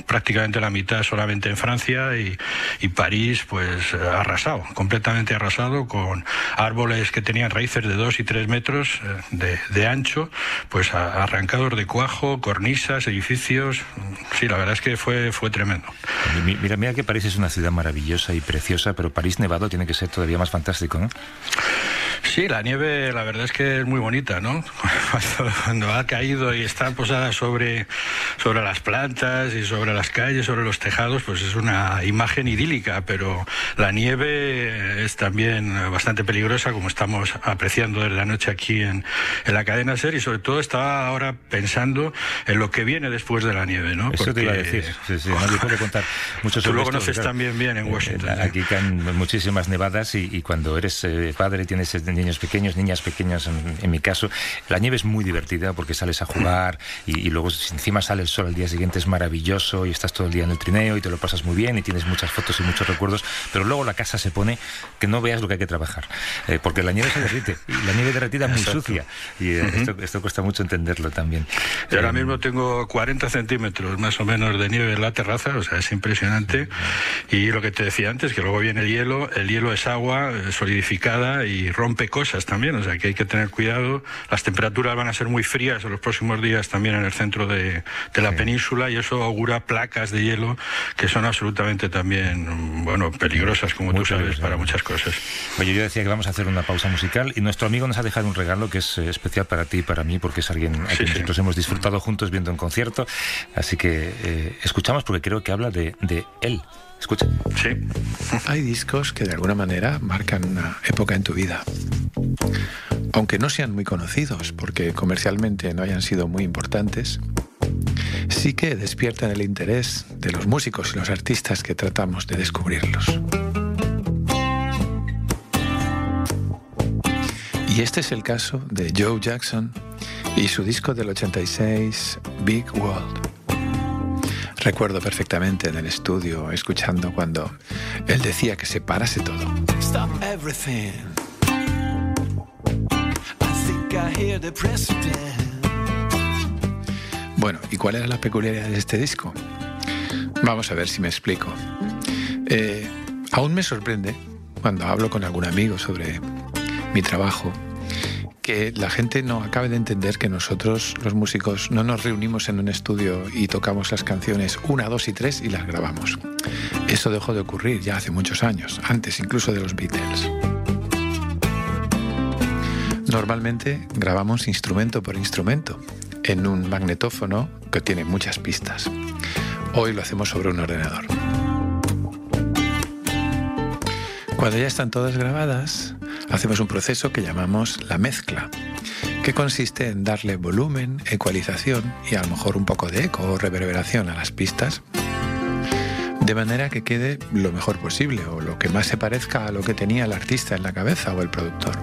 prácticamente la mitad solamente en Francia y París pues arrasado, completamente arrasado, con árboles que tenían raíces de 2 y 3 metros de ancho, pues arrancados de cuajo, cornisas, edificios. Sí, la verdad es que fue tremendo. Mira que París es una ciudad maravillosa y preciosa, pero París nevado tiene que ser todavía más fantástico, ¿no? Sí, la nieve la verdad es que es muy bonita, ¿no? Cuando ha caído y está posada sobre las plantas y sobre las calles, sobre los tejados, pues es una imagen idílica, pero la nieve es también bastante peligrosa, como estamos apreciando desde la noche aquí en la cadena SER, y sobre todo estaba ahora pensando en lo que viene después de la nieve, ¿no? Eso te iba a decir, sí, nadie puede contar mucho sobre Tú lo esto, conoces claro. También bien en Washington. Aquí caen muchísimas nevadas y cuando eres padre, tienes niños pequeños, niñas pequeñas, en mi caso, la nieve es muy divertida porque sales a jugar y luego si encima sale el sol al día siguiente es maravilloso y estás todo el día en el trineo y te lo pasas muy bien y tienes muchas fotos y muchos recuerdos, pero luego la casa se pone que no veas lo que hay que trabajar, porque la nieve se derrite y la nieve derretida es muy sucia y esto cuesta mucho entenderlo también. Yo ahora mismo tengo 40 centímetros más o menos de nieve en la terraza, o sea, es impresionante. Y lo que te decía antes, que luego viene el hielo es agua solidificada y rompe cosas también, o sea que hay que tener cuidado. Las temperaturas van a ser muy frías en los próximos días también en el centro de la península, y eso augura placas de hielo que son absolutamente también, bueno, peligrosas, como tú sabes, para muchas cosas. Oye, yo decía que vamos a hacer una pausa musical y nuestro amigo nos ha dejado un regalo que es especial para ti y para mí, porque es alguien a quien nosotros hemos disfrutado juntos viendo un concierto, así que escuchamos porque creo que habla de él. Escucha. Sí. Hay discos que de alguna manera marcan una época en tu vida. Aunque no sean muy conocidos, porque comercialmente no hayan sido muy importantes, sí que despiertan el interés de los músicos y los artistas que tratamos de descubrirlos. Y este es el caso de Joe Jackson y su disco del 86, Big World. Recuerdo perfectamente en el estudio escuchando cuando él decía que se parase todo. Stop everything. I think I hear the president. Bueno, ¿y cuál era la peculiaridad de este disco? Vamos a ver si me explico. Aún me sorprende cuando hablo con algún amigo sobre mi trabajo que la gente no acabe de entender que nosotros, los músicos, no nos reunimos en un estudio y tocamos las canciones 1, 2 y 3 y las grabamos. Eso dejó de ocurrir ya hace muchos años, antes incluso de los Beatles. Normalmente grabamos instrumento por instrumento en un magnetófono que tiene muchas pistas. Hoy lo hacemos sobre un ordenador. Cuando ya están todas grabadas, hacemos un proceso que llamamos la mezcla, que consiste en darle volumen, ecualización y a lo mejor un poco de eco o reverberación a las pistas, de manera que quede lo mejor posible o lo que más se parezca a lo que tenía el artista en la cabeza o el productor.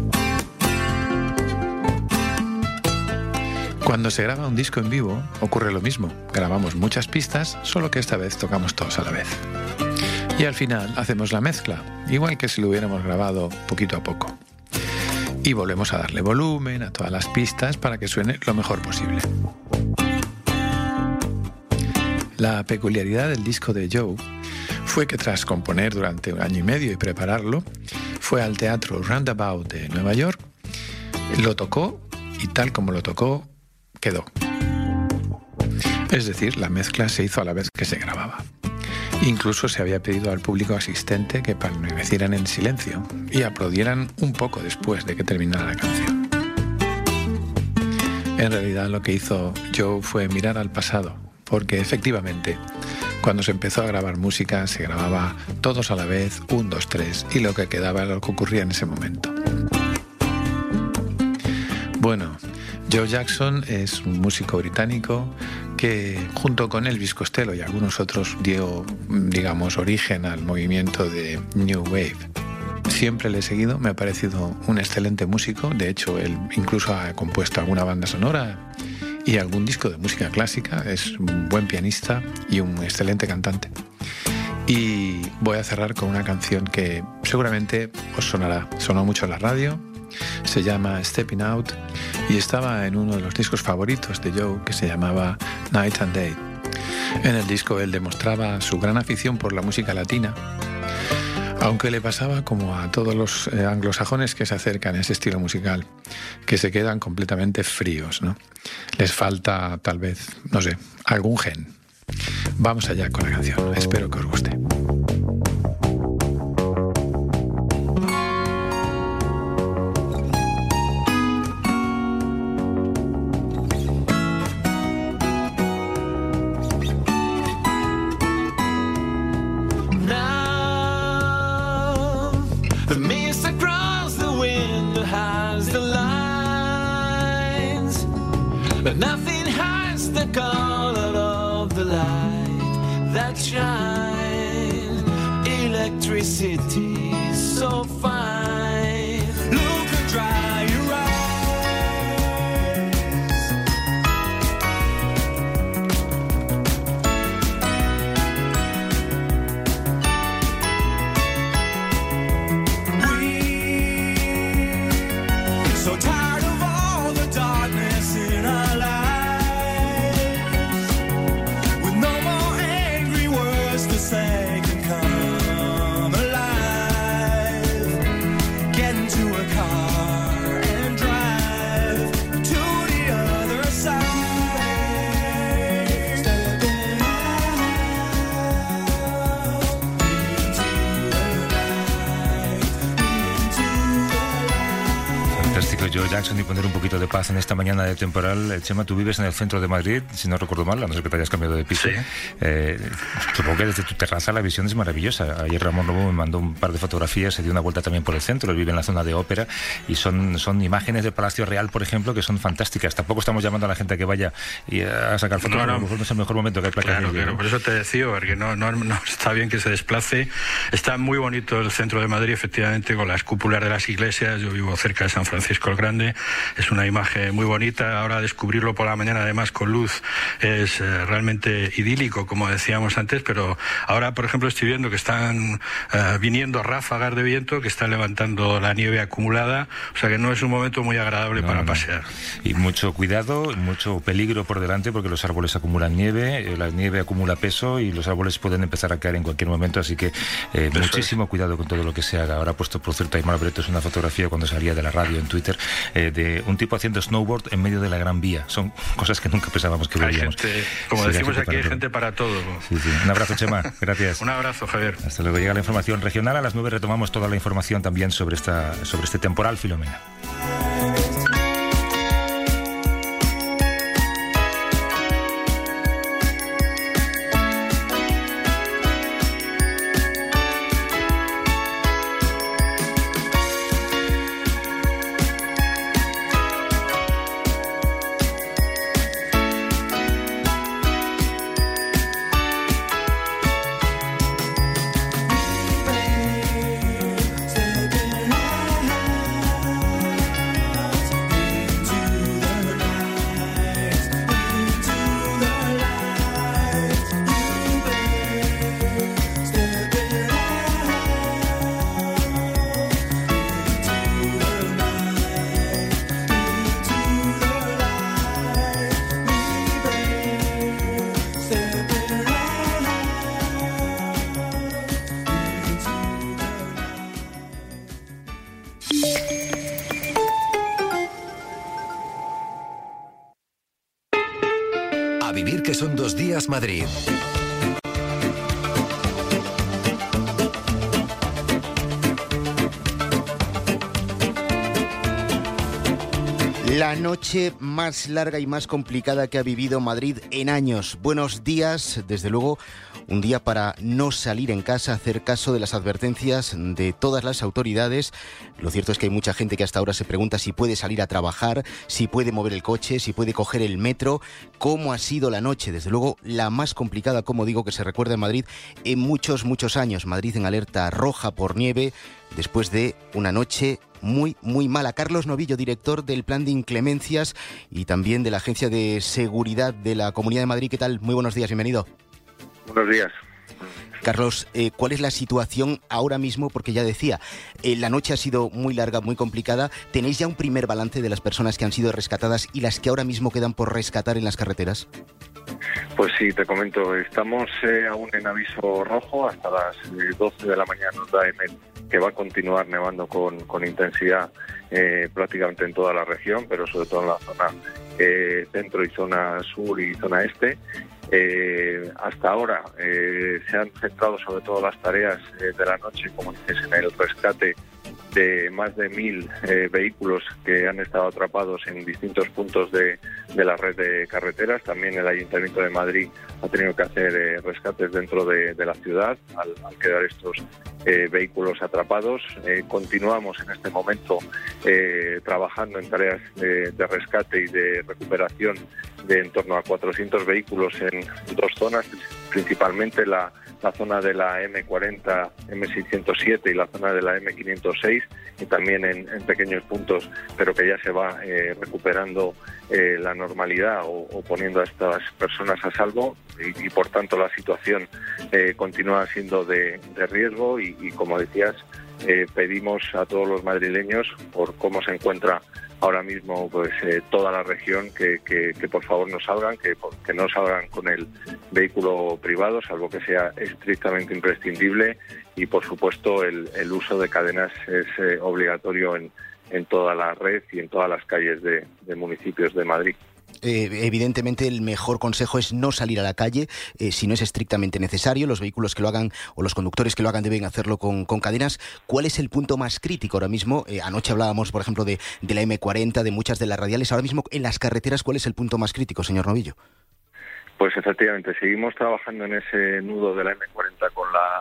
Cuando se graba un disco en vivo, ocurre lo mismo. Grabamos muchas pistas, solo que esta vez tocamos todos a la vez. Y al final hacemos la mezcla, igual que si lo hubiéramos grabado poquito a poco. Y volvemos a darle volumen a todas las pistas para que suene lo mejor posible. La peculiaridad del disco de Joe fue que tras componer durante 1 año y medio y prepararlo, fue al Teatro Roundabout de Nueva York, lo tocó y tal como lo tocó, quedó. Es decir, la mezcla se hizo a la vez que se grababa. Incluso se había pedido al público asistente que permanecieran en silencio y aplaudieran un poco después de que terminara la canción. En realidad lo que hizo Joe fue mirar al pasado, porque efectivamente, cuando se empezó a grabar música, se grababa todos a la vez, 1, 2, 3, y lo que quedaba era lo que ocurría en ese momento. Bueno, Joe Jackson es un músico británico que junto con Elvis Costello y algunos otros dio, digamos, origen al movimiento de New Wave. Siempre le he seguido, me ha parecido un excelente músico, de hecho él incluso ha compuesto alguna banda sonora y algún disco de música clásica, es un buen pianista y un excelente cantante. Y voy a cerrar con una canción que seguramente os sonará, sonó mucho en la radio. Se llama Stepping Out y estaba en uno de los discos favoritos de Joe que se llamaba Night and Day. En el disco él demostraba su gran afición por la música latina, aunque le pasaba como a todos los anglosajones que se acercan a ese estilo musical, que se quedan completamente fríos, ¿no? Les falta, tal vez, no sé, algún gen. Vamos allá con la canción, espero que os guste. But nothing hides the color of the light that shines. Electricity is so fine. Look and dry your We're so tired of all the darkness in our say can come alive. Get into a car and drive to the other side. Stepping out into the light. Fantástico, Joe Jackson, y poner un poquito de paz en esta mañana de temporal. Chema, tú vives en el centro de Madrid, si no recuerdo mal, a no ser que te hayas cambiado de piso. Sí. Supongo que desde tu terraza la visión es maravillosa. Ayer Ramón Lobo me mandó un par de fotografías, se dio una vuelta también por el centro, él vive en la zona de ópera, y son imágenes del Palacio Real, por ejemplo, que son fantásticas. Tampoco estamos llamando a la gente a que vaya y a sacar fotos, a lo mejor no es el mejor momento que hay placas. Claro, por eso te decía, porque no está bien que se desplace. Está muy bonito el centro de Madrid, efectivamente, con las cúpulas de las iglesias. Yo vivo cerca de San Francisco el Grande, es una imagen muy bonita. Ahora descubrirlo por la mañana, además con luz, es realmente idílico, como decíamos antes, pero ahora, por ejemplo, estoy viendo que están viniendo ráfagas de viento que están levantando la nieve acumulada, o sea que no es un momento muy agradable para pasear. Y mucho cuidado, mucho peligro por delante, porque los árboles acumulan nieve, la nieve acumula peso y los árboles pueden empezar a caer en cualquier momento, así que muchísimo cuidado con todo lo que se haga. Ahora ha puesto, por cierto, Aymar Bretos una fotografía cuando salía de la radio en Twitter de un tipo haciendo snowboard en medio de la Gran Vía. Son cosas que nunca pensábamos que veríamos. Hay gente, como decimos aquí, hay gente para todo. Sí. Un abrazo, Chema. Gracias. Un abrazo, Javier. Hasta luego. Llega la información regional. A las 9 retomamos toda la información también sobre este temporal Filomena. A vivir que son 2 días Madrid. La noche más larga y más complicada que ha vivido Madrid en años. Buenos días, desde luego, un día para no salir en casa, hacer caso de las advertencias de todas las autoridades. Lo cierto es que hay mucha gente que hasta ahora se pregunta si puede salir a trabajar, si puede mover el coche, si puede coger el metro. ¿Cómo ha sido la noche? Desde luego, la más complicada, como digo, que se recuerda en Madrid en muchos, muchos años. Madrid en alerta roja por nieve, después de una noche muy, muy mala. Carlos Novillo, director del Plan de Inclemencias y también de la Agencia de Seguridad de la Comunidad de Madrid. ¿Qué tal? Muy buenos días, bienvenido. Buenos días. Carlos, ¿cuál es la situación ahora mismo? Porque ya decía, la noche ha sido muy larga, muy complicada. ¿Tenéis ya un primer balance de las personas que han sido rescatadas y las que ahora mismo quedan por rescatar en las carreteras? Pues sí, te comento, estamos aún en aviso rojo, hasta las 12 de la mañana nos da EMET que va a continuar nevando con intensidad prácticamente en toda la región, pero sobre todo en la zona centro y zona sur y zona este. Hasta ahora se han centrado sobre todo las tareas de la noche, como dices, en el rescate de más de 1.000 vehículos que han estado atrapados en distintos puntos de la red de carreteras. También el Ayuntamiento de Madrid ha tenido que hacer rescates dentro de la ciudad al quedar estos vehículos atrapados. Continuamos en este momento trabajando en tareas de rescate y de recuperación de en torno a 400 vehículos en dos zonas, principalmente la zona de la M40, M607 y la zona de la M506, y también en pequeños puntos, pero que ya se va recuperando la normalidad o poniendo a estas personas a salvo, y por tanto la situación continúa siendo de riesgo y como decías, pedimos a todos los madrileños, por cómo se encuentra ahora mismo pues toda la región, que por favor no salgan, que no salgan con el vehículo privado, salvo que sea estrictamente imprescindible, y por supuesto el uso de cadenas es obligatorio en toda la red y en todas las calles de municipios de Madrid. Evidentemente el mejor consejo es no salir a la calle si no es estrictamente necesario. Los vehículos que lo hagan o los conductores que lo hagan deben hacerlo con cadenas. ¿Cuál es el punto más crítico ahora mismo? Anoche hablábamos, por ejemplo, de la M40, de muchas de las radiales. Ahora mismo en las carreteras, ¿cuál es el punto más crítico, señor Novillo? Pues efectivamente, seguimos trabajando en ese nudo de la M40 con la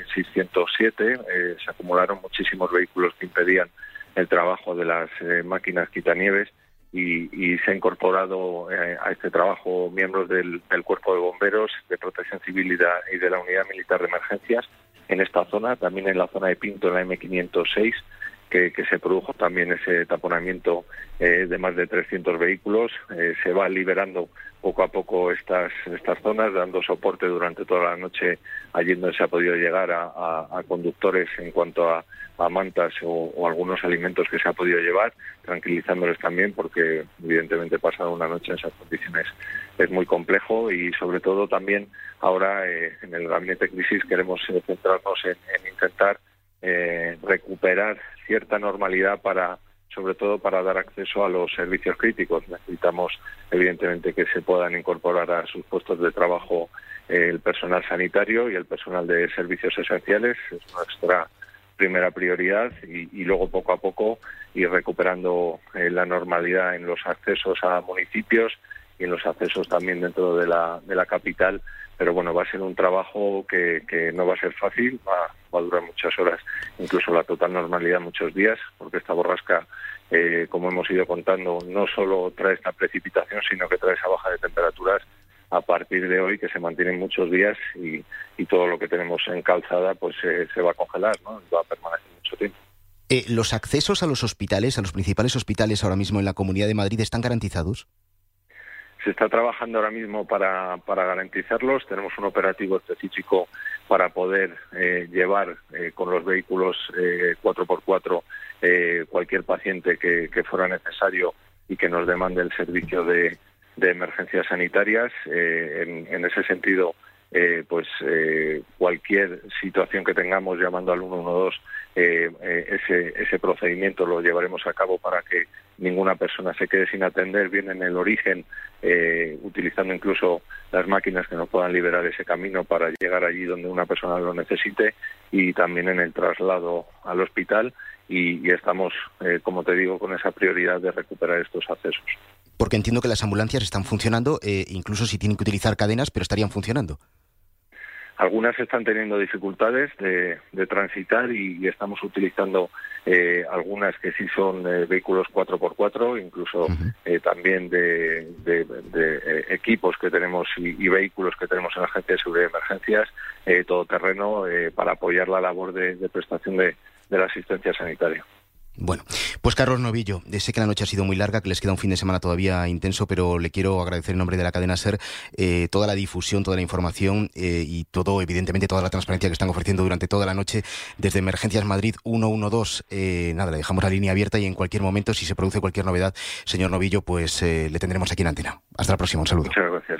M607. Se acumularon muchísimos vehículos que impedían el trabajo de las máquinas quitanieves. Y se ha incorporado a este trabajo miembros del Cuerpo de Bomberos, de Protección Civil y de la Unidad Militar de Emergencias en esta zona, también en la zona de Pinto, en la M506, que se produjo también ese taponamiento de más de 300 vehículos. Se va liberando poco a poco estas zonas, dando soporte durante toda la noche allí donde se ha podido llegar a conductores en cuanto a mantas o algunos alimentos que se ha podido llevar, tranquilizándoles también, porque evidentemente pasar una noche en esas condiciones es muy complejo, y sobre todo también ahora en el Gabinete de Crisis queremos centrarnos en intentar recuperar cierta normalidad sobre todo para dar acceso a los servicios críticos. Necesitamos evidentemente que se puedan incorporar a sus puestos de trabajo el personal sanitario y el personal de servicios esenciales. Es nuestra primera prioridad, y luego poco a poco ir recuperando la normalidad en los accesos a municipios y en los accesos también dentro de la capital. Pero bueno, va a ser un trabajo que no va a ser fácil, va a durar muchas horas, incluso la total normalidad muchos días, porque esta borrasca, como hemos ido contando, no solo trae esta precipitación, sino que trae esa baja de temperaturas a partir de hoy, que se mantienen muchos días, y todo lo que tenemos en calzada pues se va a congelar, ¿no? Va a permanecer mucho tiempo. ¿Los accesos a los hospitales, a los principales hospitales ahora mismo en la Comunidad de Madrid, están garantizados? Se está trabajando ahora mismo para garantizarlos. Tenemos un operativo específico para poder llevar con los vehículos 4x4 cualquier paciente que fuera necesario y que nos demande el servicio de emergencias sanitarias. En ese sentido, cualquier situación que tengamos llamando al 112, ese procedimiento lo llevaremos a cabo para que ninguna persona se quede sin atender, bien en el origen, utilizando incluso las máquinas que nos puedan liberar ese camino para llegar allí donde una persona lo necesite, y también en el traslado al hospital, y estamos, como te digo, con esa prioridad de recuperar estos accesos. Porque entiendo que las ambulancias están funcionando, incluso si tienen que utilizar cadenas, pero estarían funcionando. Algunas están teniendo dificultades de transitar, y estamos utilizando algunas que sí son vehículos 4x4, incluso también de equipos que tenemos y vehículos que tenemos en la Agencia de Seguridad y Emergencias, todoterreno, para apoyar la labor de prestación de la asistencia sanitaria. Bueno, pues Carlos Novillo, sé que la noche ha sido muy larga, que les queda un fin de semana todavía intenso, pero le quiero agradecer en nombre de la cadena SER toda la difusión, toda la información y todo, evidentemente, toda la transparencia que están ofreciendo durante toda la noche desde Emergencias Madrid 112. Le dejamos la línea abierta, y en cualquier momento, si se produce cualquier novedad, señor Novillo, pues le tendremos aquí en antena. Hasta la próxima, un saludo. Muchas gracias.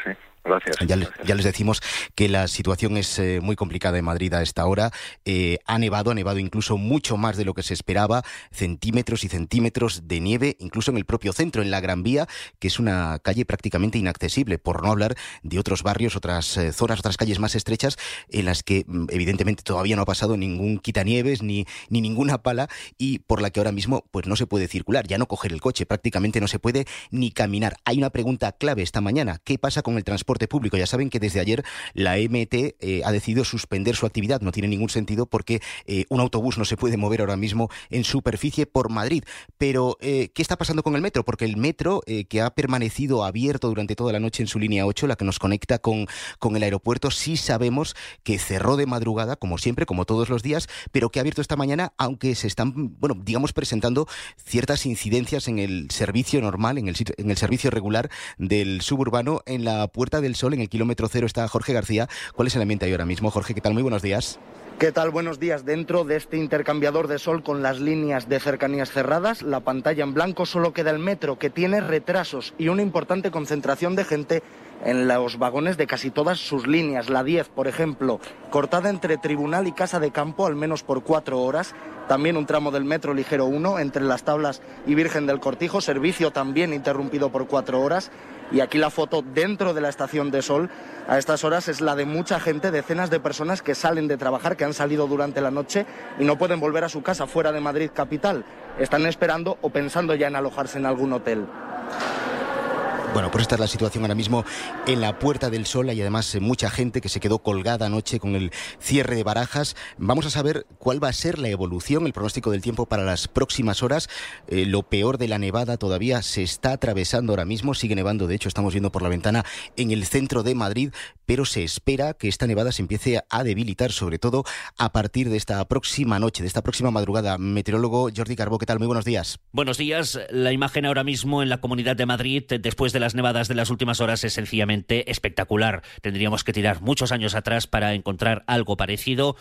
Gracias. Ya les decimos que la situación es muy complicada en Madrid a esta hora. Ha nevado incluso mucho más de lo que se esperaba, centímetros y centímetros de nieve, incluso en el propio centro, en la Gran Vía, que es una calle prácticamente inaccesible, por no hablar de otros barrios, otras zonas, otras calles más estrechas, en las que evidentemente todavía no ha pasado ningún quitanieves ni ninguna pala, y por la que ahora mismo pues no se puede circular, ya no coger el coche, prácticamente no se puede ni caminar. Hay una pregunta clave esta mañana: ¿qué pasa con el transporte público? Ya saben que desde ayer la MT ha decidido suspender su actividad. No tiene ningún sentido porque un autobús no se puede mover ahora mismo en superficie por Madrid. Pero, ¿qué está pasando con el metro? Porque el metro, que ha permanecido abierto durante toda la noche en su línea 8, la que nos conecta con el aeropuerto, sí sabemos que cerró de madrugada, como siempre, como todos los días, pero que ha abierto esta mañana, aunque se están, presentando ciertas incidencias en el servicio normal, en el servicio regular del suburbano. En la Puerta del Sol, en el kilómetro 0, está Jorge García. ¿Cuál es el ambiente ahí ahora mismo? Jorge, ¿qué tal? Muy buenos días. ¿Qué tal? Buenos días. Dentro de este intercambiador de Sol con las líneas de cercanías cerradas, la pantalla en blanco, solo queda el metro, que tiene retrasos y una importante concentración de gente en los vagones de casi todas sus líneas. La 10, por ejemplo, cortada entre Tribunal y Casa de Campo, al menos por 4 horas. También un tramo del metro ligero 1, entre Las Tablas y Virgen del Cortijo, servicio también interrumpido por 4 horas. Y aquí la foto dentro de la estación de Sol a estas horas es la de mucha gente, decenas de personas que salen de trabajar, que han salido durante la noche y no pueden volver a su casa fuera de Madrid capital. Están esperando o pensando ya en alojarse en algún hotel. Bueno, pues esta es la situación ahora mismo en la Puerta del Sol. Hay además mucha gente que se quedó colgada anoche con el cierre de Barajas. Vamos a saber cuál va a ser la evolución, el pronóstico del tiempo para las próximas horas. Lo peor de la nevada todavía se está atravesando ahora mismo. Sigue nevando, de hecho, estamos viendo por la ventana en el centro de Madrid, pero se espera que esta nevada se empiece a debilitar, sobre todo a partir de esta próxima noche, de esta próxima madrugada. Meteorólogo Jordi Carbó, ¿qué tal? Muy buenos días. Buenos días. La imagen ahora mismo en la Comunidad de Madrid, después de las nevadas de las últimas horas, es sencillamente espectacular. Tendríamos que tirar muchos años atrás para encontrar algo parecido.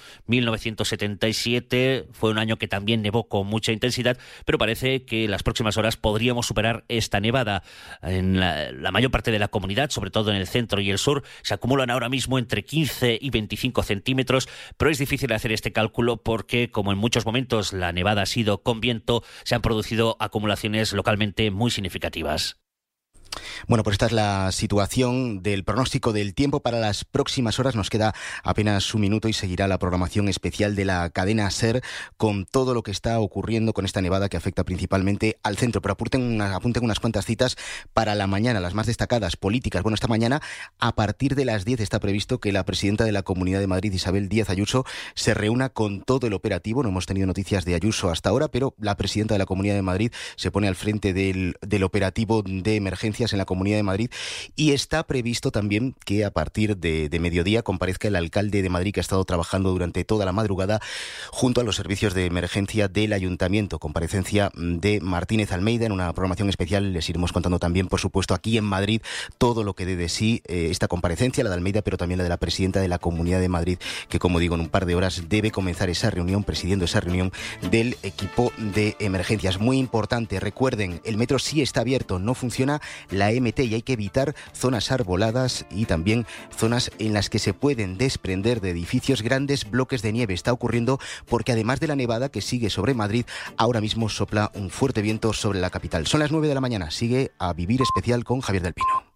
1977 fue un año que también nevó con mucha intensidad, pero parece que las próximas horas podríamos superar esta nevada. En la mayor parte de la comunidad, sobre todo en el centro y el sur, se acumulan ahora mismo entre 15 y 25 centímetros, pero es difícil hacer este cálculo porque, como en muchos momentos la nevada ha sido con viento, se han producido acumulaciones localmente muy significativas. Bueno, pues esta es la situación del pronóstico del tiempo para las próximas horas. Nos queda apenas un minuto y seguirá la programación especial de la cadena SER con todo lo que está ocurriendo con esta nevada que afecta principalmente al centro. Pero apunten unas cuantas citas para la mañana, las más destacadas, políticas. Bueno, esta mañana, a partir de las 10, está previsto que la presidenta de la Comunidad de Madrid, Isabel Díaz Ayuso, se reúna con todo el operativo. No hemos tenido noticias de Ayuso hasta ahora, pero la presidenta de la Comunidad de Madrid se pone al frente del operativo de emergencias en la Comunidad de Madrid, y está previsto también que a partir de mediodía comparezca el alcalde de Madrid, que ha estado trabajando durante toda la madrugada junto a los servicios de emergencia del ayuntamiento. Comparecencia de Martínez Almeida en una programación especial. Les iremos contando también, por supuesto, aquí en Madrid todo lo que dé de sí esta comparecencia, la de Almeida, pero también la de la presidenta de la Comunidad de Madrid, que, como digo, en un par de horas debe comenzar esa reunión, presidiendo esa reunión del equipo de emergencias. Muy importante, recuerden, el metro sí está abierto, no funciona la MT, y hay que evitar zonas arboladas y también zonas en las que se pueden desprender de edificios grandes bloques de nieve. Está ocurriendo porque, además de la nevada que sigue sobre Madrid, ahora mismo sopla un fuerte viento sobre la capital. Son las 9 de la mañana. Sigue A Vivir Especial con Javier del Pino.